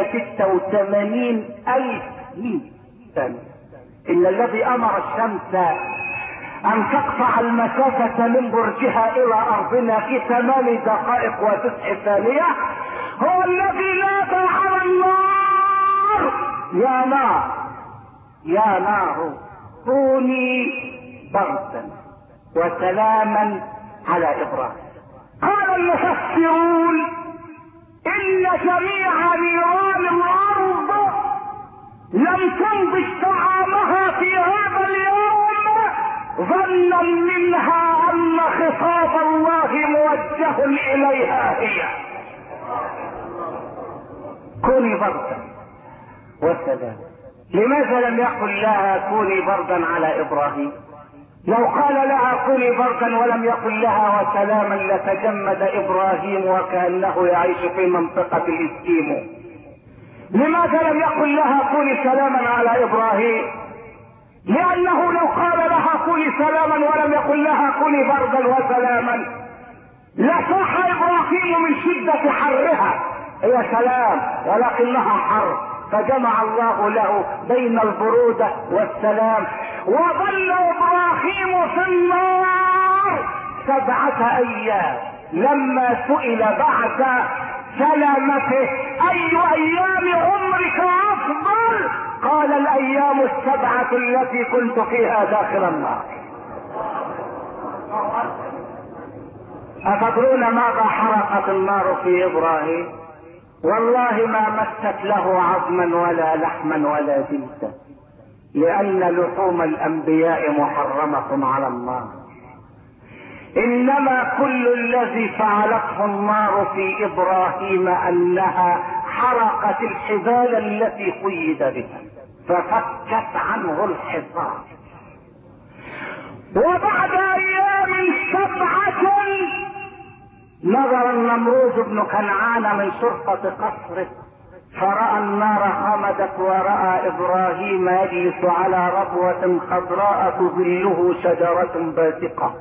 186,000 ميل ثانية. إن الذي أمر الشمس أن تقطع المسافة من برجها إلى أرضنا في 8 دقائق و9 ثانية هو الذي نادى على النار: يا نار يا نار كوني بردا وسلاما على إبراهيم. قال المفسرون: إن جميع نيران الأرض لم تنضج طعامها في هذا اليوم ظنا منها أن خطاب الله موجه إليها هي. كوني بردا وسلاما. لماذا لم يقل لها كوني بردا على إبراهيم؟ لو قال لها كوني بردا ولم يقل لها وسلاما لتجمد إبراهيم وكأنه يعيش في منطقة الإسكيمو. لماذا لم يقل لها كوني سلاما على إبراهيم؟ لأنه لو قال لها كوني سلاما ولم يقل لها كوني بردا وسلاما لصاح إبراهيم من شدة حرها. هي سلام ولكنها حر، فجمع الله له بين البرودة والسلام، وظل إبراهيم في النار 7 أيام. لما سئل بعد سلامته: أي أيام عمرك أفضل؟ قال: الأيام 7 التي كنت فيها داخل النار. أتدرون ماذا حرقت النار في إبراهيم؟ والله ما مست له عظما ولا لحما ولا جلدا، لأن لحوم الأنبياء محرمة على النار. إنما كل الذي فعلته النار في إبراهيم أنها حرقت الحبال التي قيد بها ففكت عنه الحصار. وبعد أيام 7 نظر النمرود بن كنعان من شرفة قصره فرأى النار خمدت، ورأى إبراهيم يجلس على ربوة خضراء تظله شجرة باسقة.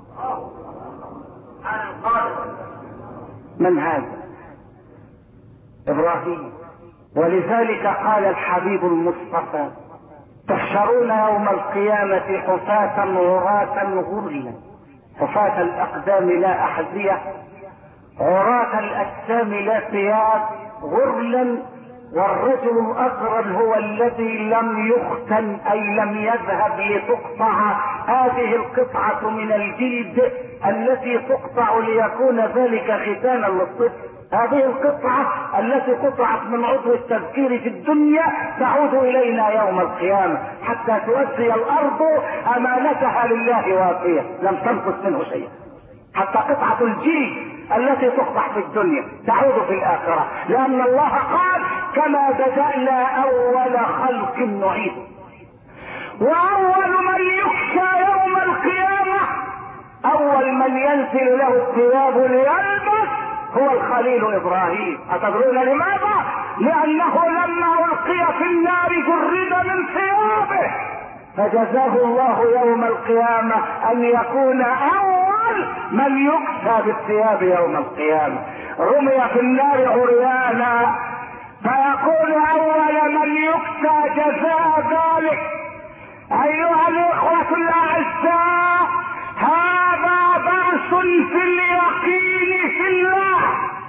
من هذا؟ إبراهيم. ولذلك قال الحبيب المصطفى: تحشرون يوم القيامة حفاة عراة غرلا، حفاة الأقدام لا أحذية، عراة الأجسام لا ثياب، غرلا. والرجل الأغرل هو الذي لم يختن، أي لم يذهب لتقطع هذه القطعة من الجلد التي تقطع ليكون ذلك ختانا للطفل. هذه القطعة التي قطعت من عضو التذكير في الدنيا تعود إلينا يوم القيامة حتى تؤدي الأرض أمانتها لله وافية، لم تنقص منه شيء. حتى قطعة الجلد التي تقطع في الدنيا تعود في الآخرة، لأن الله قال: كما بدأنا أول خلق نعيد. وأول من يكسى يوم القيامة، أول من ينزل له الثياب ليلبس هو الخليل إبراهيم. أتدرون لماذا؟ لأنه لما ألقي في النار جرد من ثيابه، فجزاه الله يوم القيامة أن يكون أول من يكسى بالثياب يوم القيامة. رمي في النار عريانا فيكون أول من يكسى جزاء ذلك. أيها الإخوة الأعزاء، هذا بأس في اليقين في الله.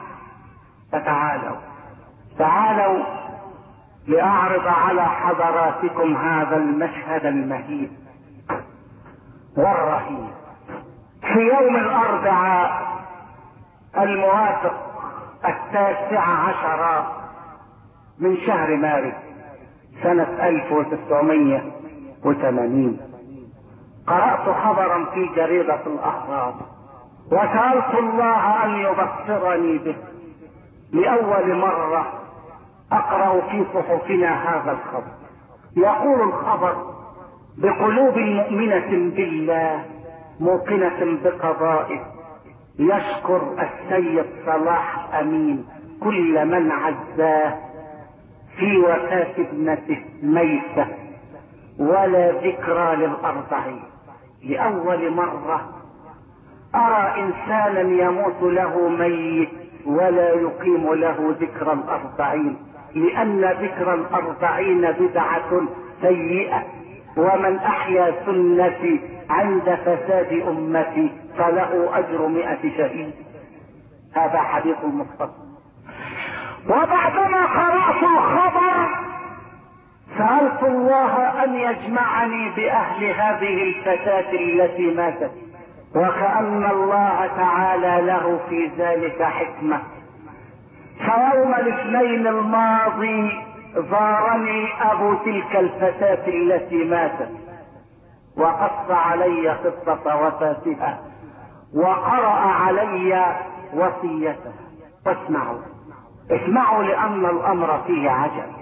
تعالوا لأعرض على حضراتكم هذا المشهد المهيب والرهيب. في يوم الأربعاء الموافق 19 من شهر مارس سنة 1980 قرأت خبرا في جريدة الأهرام وسألت الله أن يبصرني به. لأول مرة أقرأ في صحفنا هذا الخبر. يقول الخبر: بقلوب مؤمنة بالله موقنة بقضائه يشكر السيد صلاح أمين كل من عزاه في وفاة ابنته ميتة ولا ذكرى للأربعين. لأول مرة أرى إنسانا يموت له ميت ولا يقيم له ذكرى الأربعين، لأن ذكرى الأربعين بدعة سيئة، ومن أحيا سنتي عند فساد أمتي فله أجر 100 شهيد. هذا حديث المصطفى. وبعدما قرأت الخبر سألت الله أن يجمعني بأهل هذه الفتاة التي ماتت، وكأن الله تعالى له في ذلك حكمة. فيوم الاثنين الماضي زارني أبو تلك الفتاة التي ماتت وقص علي قصة وفاتها وقرأ علي وصيتها. اسمعوا لأن الأمر فيه عجب.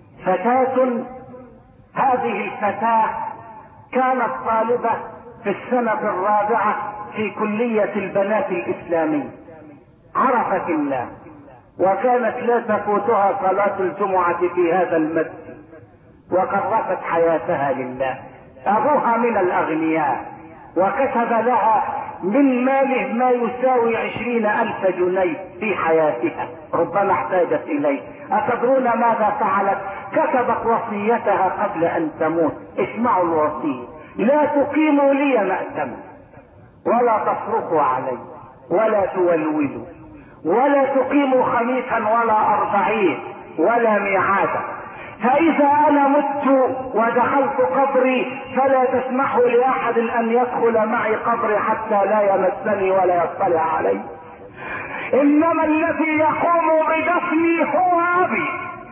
هذه الفتاة كانت طالبة في السنة الرابعة في كلية البنات الإسلامية. عرفت الله وكانت لا تفوتها صلاة الجمعة في هذا المسجد، وكرست حياتها لله. أبوها من الأغنياء وكتب لها من ماله ما يساوي 20,000 جنيه في حياتها، ربما احتاجت إليه. أتدرون ماذا فعلت؟ كتبت وصيتها قبل أن تموت. اسمعوا الوصية: لا تقيموا لي مأتما ولا تصرخوا علي ولا تولولوا ولا تقيموا خميسا ولا 40 ولا ميعادا، فإذا أنا مت ودخلت قبري فلا تسمحوا لأحد أن يدخل معي قبري حتى لا يمسني ولا يطلع علي. إنما الذي يقوم بدفني هو أبي.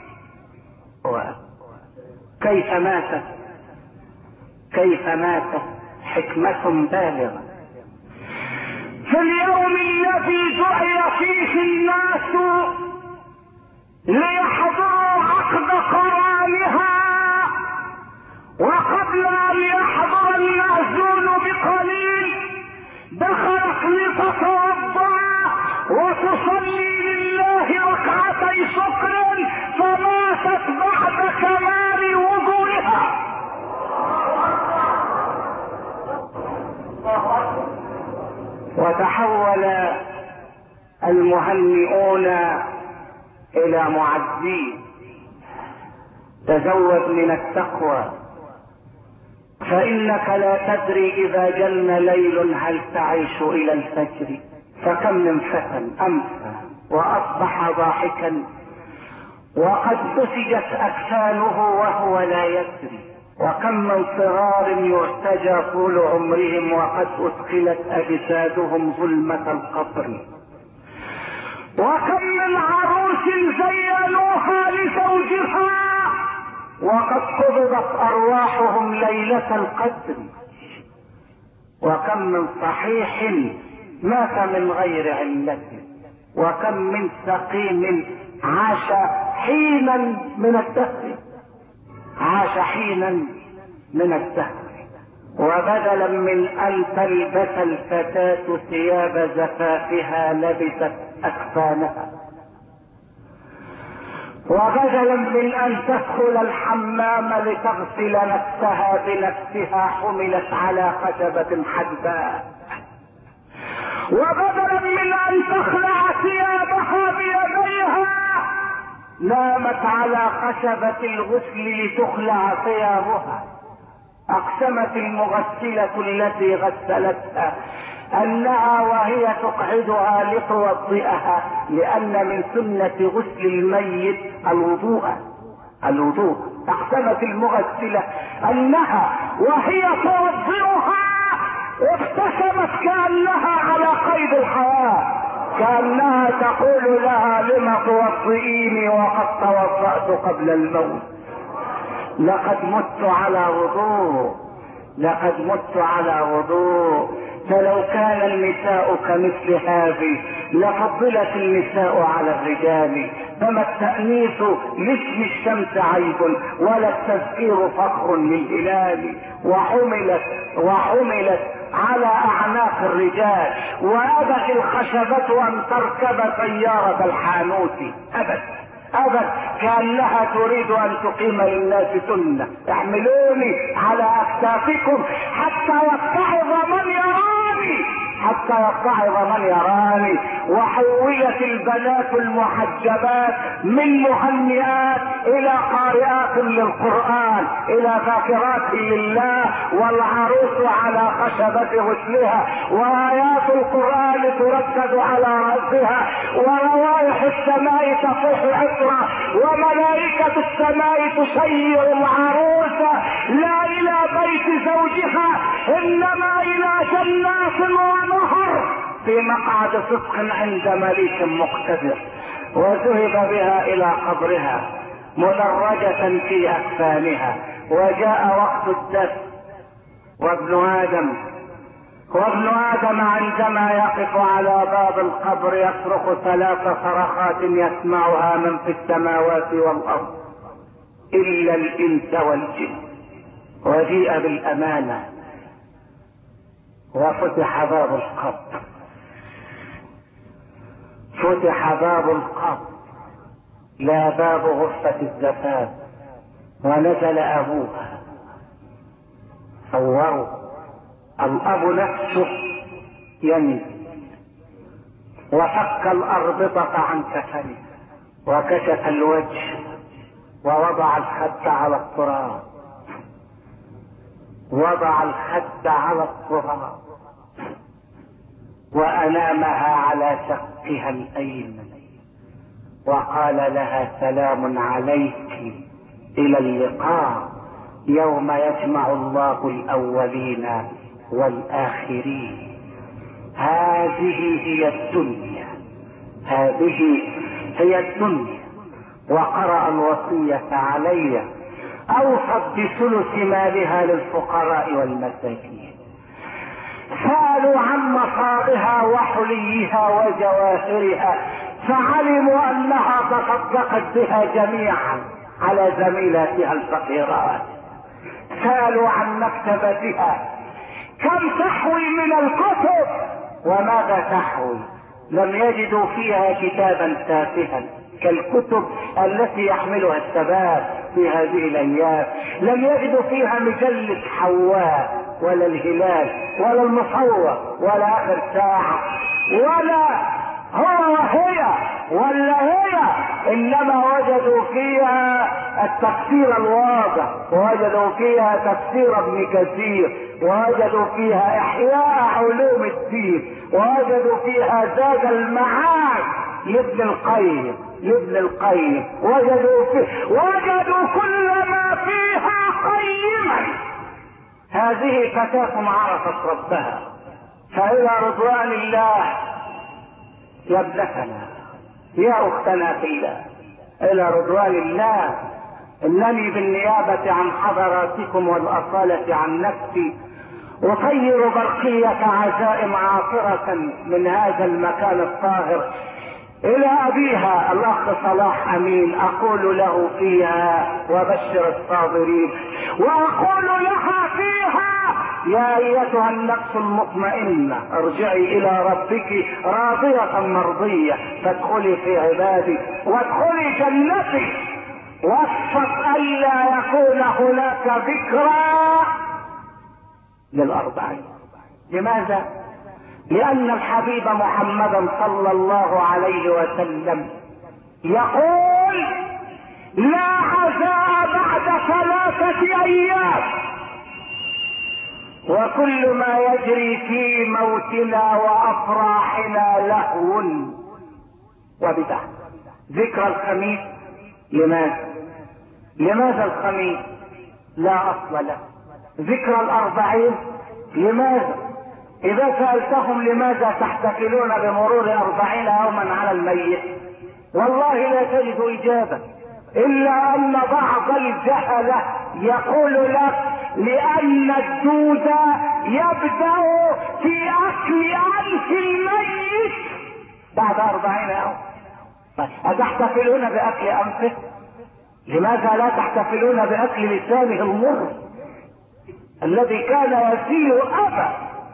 كيف ماتت حكمة بالغة. في اليوم الذي دعي فيه الناس ليحضروا عقد قرانها، وقبل ان يحضر المأذون بقليل دخلت لتتوضا وتصلي لله ركعتي شكر، فماتت بعد كمال وضوئها. وتحول المهنئون الى معزين: تزود من التقوى فانك لا تدري اذا جن ليل هل تعيش الى الفجر. فكم من فتى امسى واصبح ضاحكا وقد بسجت اكفانه وهو لا يدري، وكم من صغار يرتجى طول عمرهم وقد ادخلت اجسادهم ظلمة القبر، وكم من عروس زينوها لزوجها وقد قبضت ارواحهم ليلة القدر، وكم من صحيح مات من غير علة، وكم من سقيم عاش حينا من الدهر، عاش حينا من الدهر. وبدلا من ان تلبس الفتاة ثياب زفافها لبست اكفانها، وبدلا من ان تدخل الحمام لتغسل نفسها بنفسها حملت على خشبة حدباء، وبدلا من ان تخلع ثيابها بيديها نامت على خشبة الغسل لتخلع ثيابها. اقسمت المغسلة التي غسلتها انها وهي تقعدها لتوضئها، لان من سنة غسل الميت الوضوء. اقسمت المغسلة انها وهي توضئها ابتسمت كأنها على قيد الحياة، كأنها تقول لها لم توضئيني وقد توضأت قبل الموت. لقد مت على وضوء، لقد مت على وضوء. فلو كان النساء كمثل هذه لفضلت النساء على الرجال. فما التأنيث لاسم الشمس عيب ولا التذكير فخر للهلال. وحملت على اعناق الرجال، وابت الخشبة ان تركب سيارة الحانوت. ابت كأنها تريد ان تقيم للناس سنة. احملوني على اكتافكم حتى يتعظ من يراني. وحولت البنات المحجبات من مهنئات الى قارئات للقرآن، الى ذاكرات لله، والعروس على خشبة غسلها، وآيات القرآن تردد على رأسها، وروائح السماء تصيح عطرا، وملائكة السماء تسير العروس لا الى بيت زوجها انما الى جنات ونهر في مقعد صدق عند مليك مقتدر. وذهب بها الى قبرها مدرجة في اكفانها. وجاء وقت الدفن، وابن آدم عندما يقف على باب القبر يصرخ 3 صرخات يسمعها من في السماوات والأرض إلا الإنس والجن. وجيء بالأمانة وفتح باب القبر، فتح باب القبر لا باب غرفة الزفاف. ونزل أبوها. صوروا الأب نفسه ينزل وفك الأربطة عن كفنه وكشف الوجه ووضع الخد على التراب، وأنامها على شقها الأيمن وقال لها سلام عليك إلى اللقاء يوم يجمع الله الأولين والآخرين. هذه هي الدنيا. وقرأ الوصية علي أوصت بثلث مالها للفقراء والمساكين. سألوا عن مصارها وحليها وجواهرها فعلموا أنها تصدقت بها جميعا على زميلاتها الفقيرات. سألوا عن مكتبتها كم تحوي من الكتب وماذا تحوي. لم يجدوا فيها كتابا تافها كالكتب التي يحملها الشباب في هذه الايام. لم يجدوا فيها مجلة حواء ولا الهلال ولا المصور ولا اخر ساعة ولا هي، انما وجدوا فيها التفسير الواضح، ووجدوا فيها تفسير ابن كثير، ووجدوا فيها احياء علوم الدين، ووجدوا فيها زاد المعاد لابن القيم، وجدوا كل ما فيها قيما. هذه فتاة عرفت ربها. فإلى رضوان الله يا ابنتنا يا اختنا في الله، الى رضوان الله. انني بالنيابة عن حضراتكم والاصالة عن نفسي اطير برقية عزائم عاطرة من هذا المكان الطاهر الى ابيها الاخ صلاح امين اقول له فيها وبشر الصابرين، واقول لها فيها يا ايتها النفس المطمئنة ارجعي الى ربك راضية مرضية فادخلي في عبادي وادخلي جنتي، واخشف الا يكون هناك ذكرى للاربعين. لماذا؟ لان الحبيب محمدا صلى الله عليه وسلم يقول لا عزاء بعد 3 ايام، وكل ما يجري في موتنا وافراحنا لهو وبدع. ذكرى الخميس لماذا الخميس؟ لا اصل له. ذكرى الاربعين لماذا؟ اذا سألتهم لماذا تحتفلون بمرور 40 يوما على الميت والله لا تجد اجابة الا ان بعض الجهلة يقول لك لان الدود يبدأ في اكل انف الميت بعد 40 يوم. أتحتفلون باكل انفه؟ لماذا لا تحتفلون باكل لسانه المر الذي كان يسيل ابا؟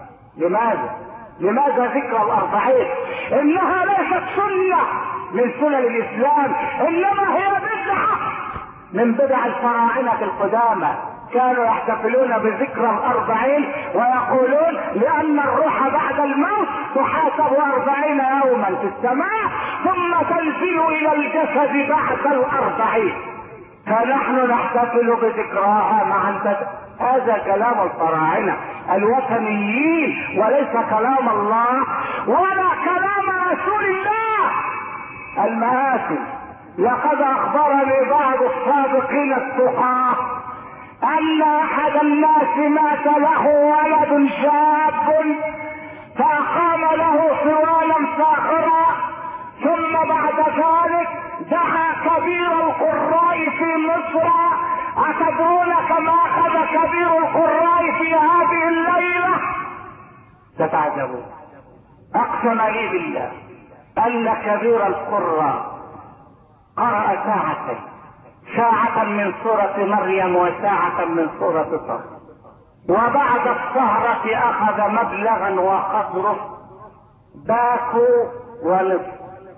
لماذا ذكرى الاربعين؟ انها ليست سنة من سنن الاسلام، انما هي بدعة من بدع الفراعنة القدامى. كانوا يحتفلون بذكرى الاربعين ويقولون لان الروح بعد الموت تحاسب 40 يوما في السماء ثم تنزل الى الجسد بعد 40، فنحن نحتفل بذكراها مع البدء. هذا كلام الفراعنة الوثنيين وليس كلام الله ولا كلام رسول الله. المآسي لقد اخبرني بعض السابقين التقاة ان احد الناس مات له ولد شاب فاقام له صوالا ساخرا، ثم بعد ذلك دعا كبير القراء في مصر. أتدرون كما أخذ كبير القراء في هذه الليلة؟ تتعجبون. أقسم لي بالله أن كبير القراء قرأ ساعة من سورة مريم وساعة من سورة طه، وبعد السهرة أخذ مبلغا وقدره باكو ونصف.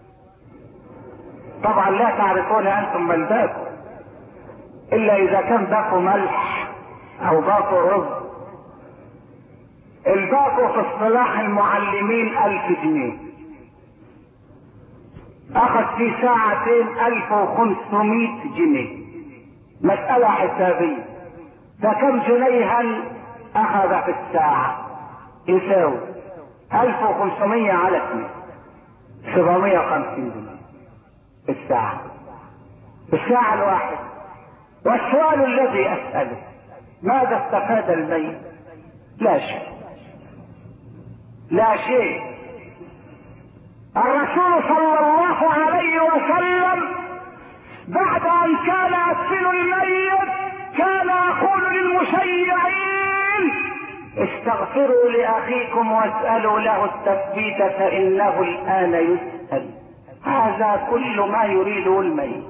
طبعا لا تعرفون أنتم من باكو الا اذا كان باكو ملح او باكو رز. الباكو في اصطلاح المعلمين 1000 جنيه، اخذ في ساعتين 1500 جنيه. مسألة حسابية، فكم جنيها اخذ في الساعة؟ يساوي 1500 على 2 750 جنيه في الساعة الواحدة. والسؤال الذي اسأله ماذا استفاد الميت؟ لا شيء. الرسول صلى الله عليه وسلم بعد ان كان يدفن الميت كان يقول للمشيعين استغفروا لاخيكم واسألوا له التثبيت فانه الان يسأل. هذا كل ما يريده الميت،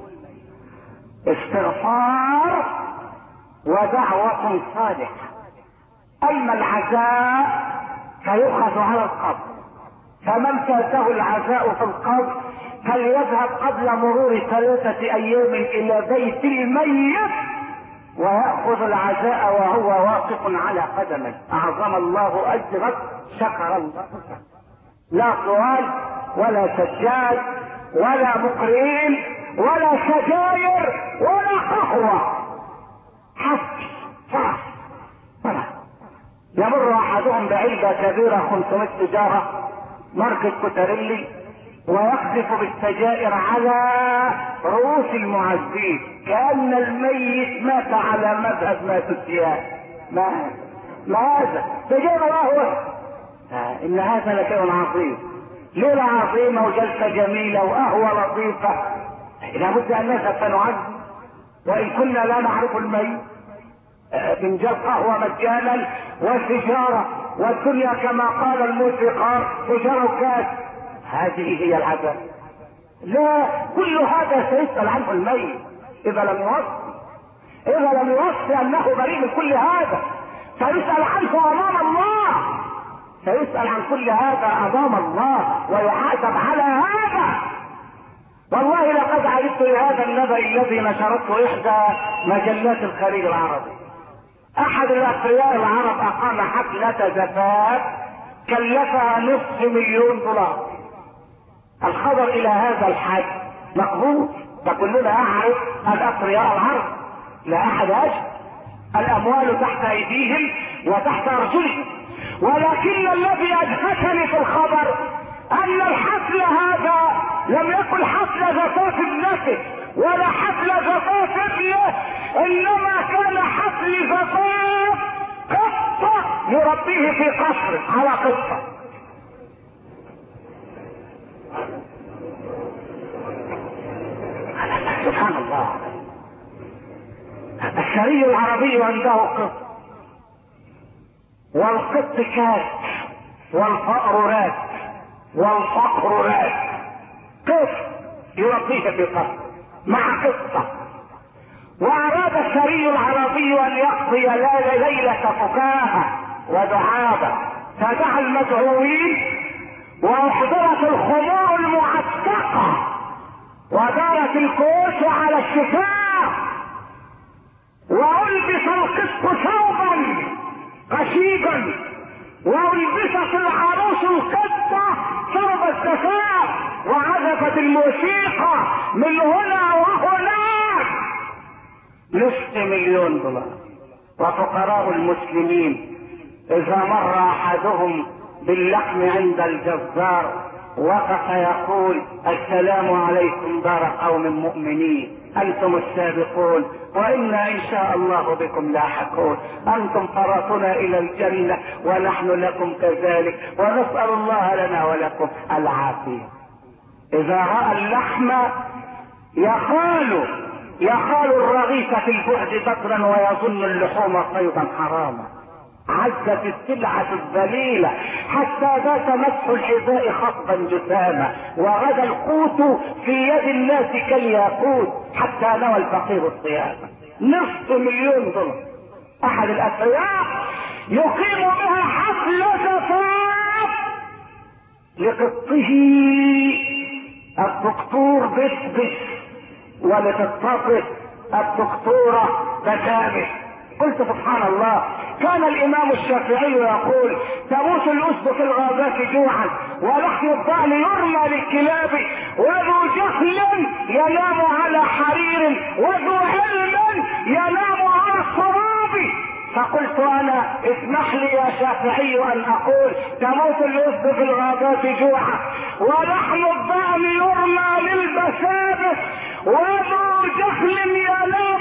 استغفار ودعوة صالحة. اما العزاء فيؤخذ على القبر، فمن فاته العزاء في القبر فليذهب قبل مرور 3 ايام الى بيت الميت ويأخذ العزاء وهو واقف على قدمه. اعظم الله اجرك، شكر الله. لا طوال ولا سجاد ولا مقرئين ولا سجاير ولا قهوة، حفظ فرح ولا. يمر احدهم بعلبة كبيرة 500 سيجارة ماركة كوتاريلي ويقذف بالسجائر على رؤوس المعزين كأن الميت مات على مذهب ماتوسيان. ما هذا سجائر الله. ان هذا لشيء عظيم، ليلة عظيمة وجلسة جميلة وقهوة لطيفة. لابد ان نذهب فنعد، وان كنا لا نعرف الميت. فنجان قهوة مجانا والسجارة والدنيا كما قال الموسيقار سجارة وكاس. هذه هي العذاب. لا، كل هذا سيسأل عنه الميت اذا لم يوصي انه بريء من كل هذا. سيسأل عنه امام الله، سيسأل عن كل هذا امام الله ويحاسب على هذا. والله لقد عرفت لهذا النبأ الذي نشرته احدى مجلات الخليج العربي. احد الاثرياء العرب اقام حفلة زفاف كلفها $500,000. الخبر الى هذا الحد مقبول، فكلنا اعرف الاثرياء العرب لا احد يشك، الاموال تحت ايديهم وتحت ارجلهم. ولكن الذي ادهشني في الخبر ان الحفل هذا لم يكن حفل زفاف ابنته ولا حفل زفاف ابنه، انما كان حفل زفاف قطة يربيه في قصر على قطة. سبحان الله. الثري العربي عنده قط، والقط كات والفأر رات والفقر رات. قط يربيه في قصر مع قطة. واراد الثري العربي ان يقضي ليلة فكاهة ودعابة، فدعا المدعوين واحضرت الخمور المعتقة ودارت الكوس على الشفاء، والبس القط ثوبا قشيبا، والبست العروس القطة ثوب الزفاف، وعزفت الموسيقى من هنا وهناك. $500,000. وفقراء المسلمين اذا مر احدهم باللحم عند الجزار وقف يقول السلام عليكم دار قوم مؤمنين، انتم السابقون وانا ان شاء الله بكم لاحقون، انتم فرطنا الى الجنة ونحن لكم كذلك، ونسأل الله لنا ولكم العافية. اذا رأى اللحم يخال الرغيف في البعد بدرا ويظن اللحوم صيدا حراما. عزت السلعة الذليلة حتى بات مسح الحذاء خطبا جساما، وغدا القوت في يد الناس كالياقوت، حتى نوى الفقير الصيام. $500,000. احد الاثرياء يقيم بها حفل زفاف لقطه الدكتور بسبس ولقطته الدكتورة بسابس. قلت سبحان الله. كان الامام الشافعي يقول تموت الاسد في الغابات جوعا ولحم الضأن يرمى للكلاب، وذو جهل ينام على حرير وذو علم ينام على الصواب. فقلت انا اسمح لي يا شافعي ان اقول تموت الاسد في الغابات جوعا ولحم الضأن يرمى للبسابس، وذو جهل ينام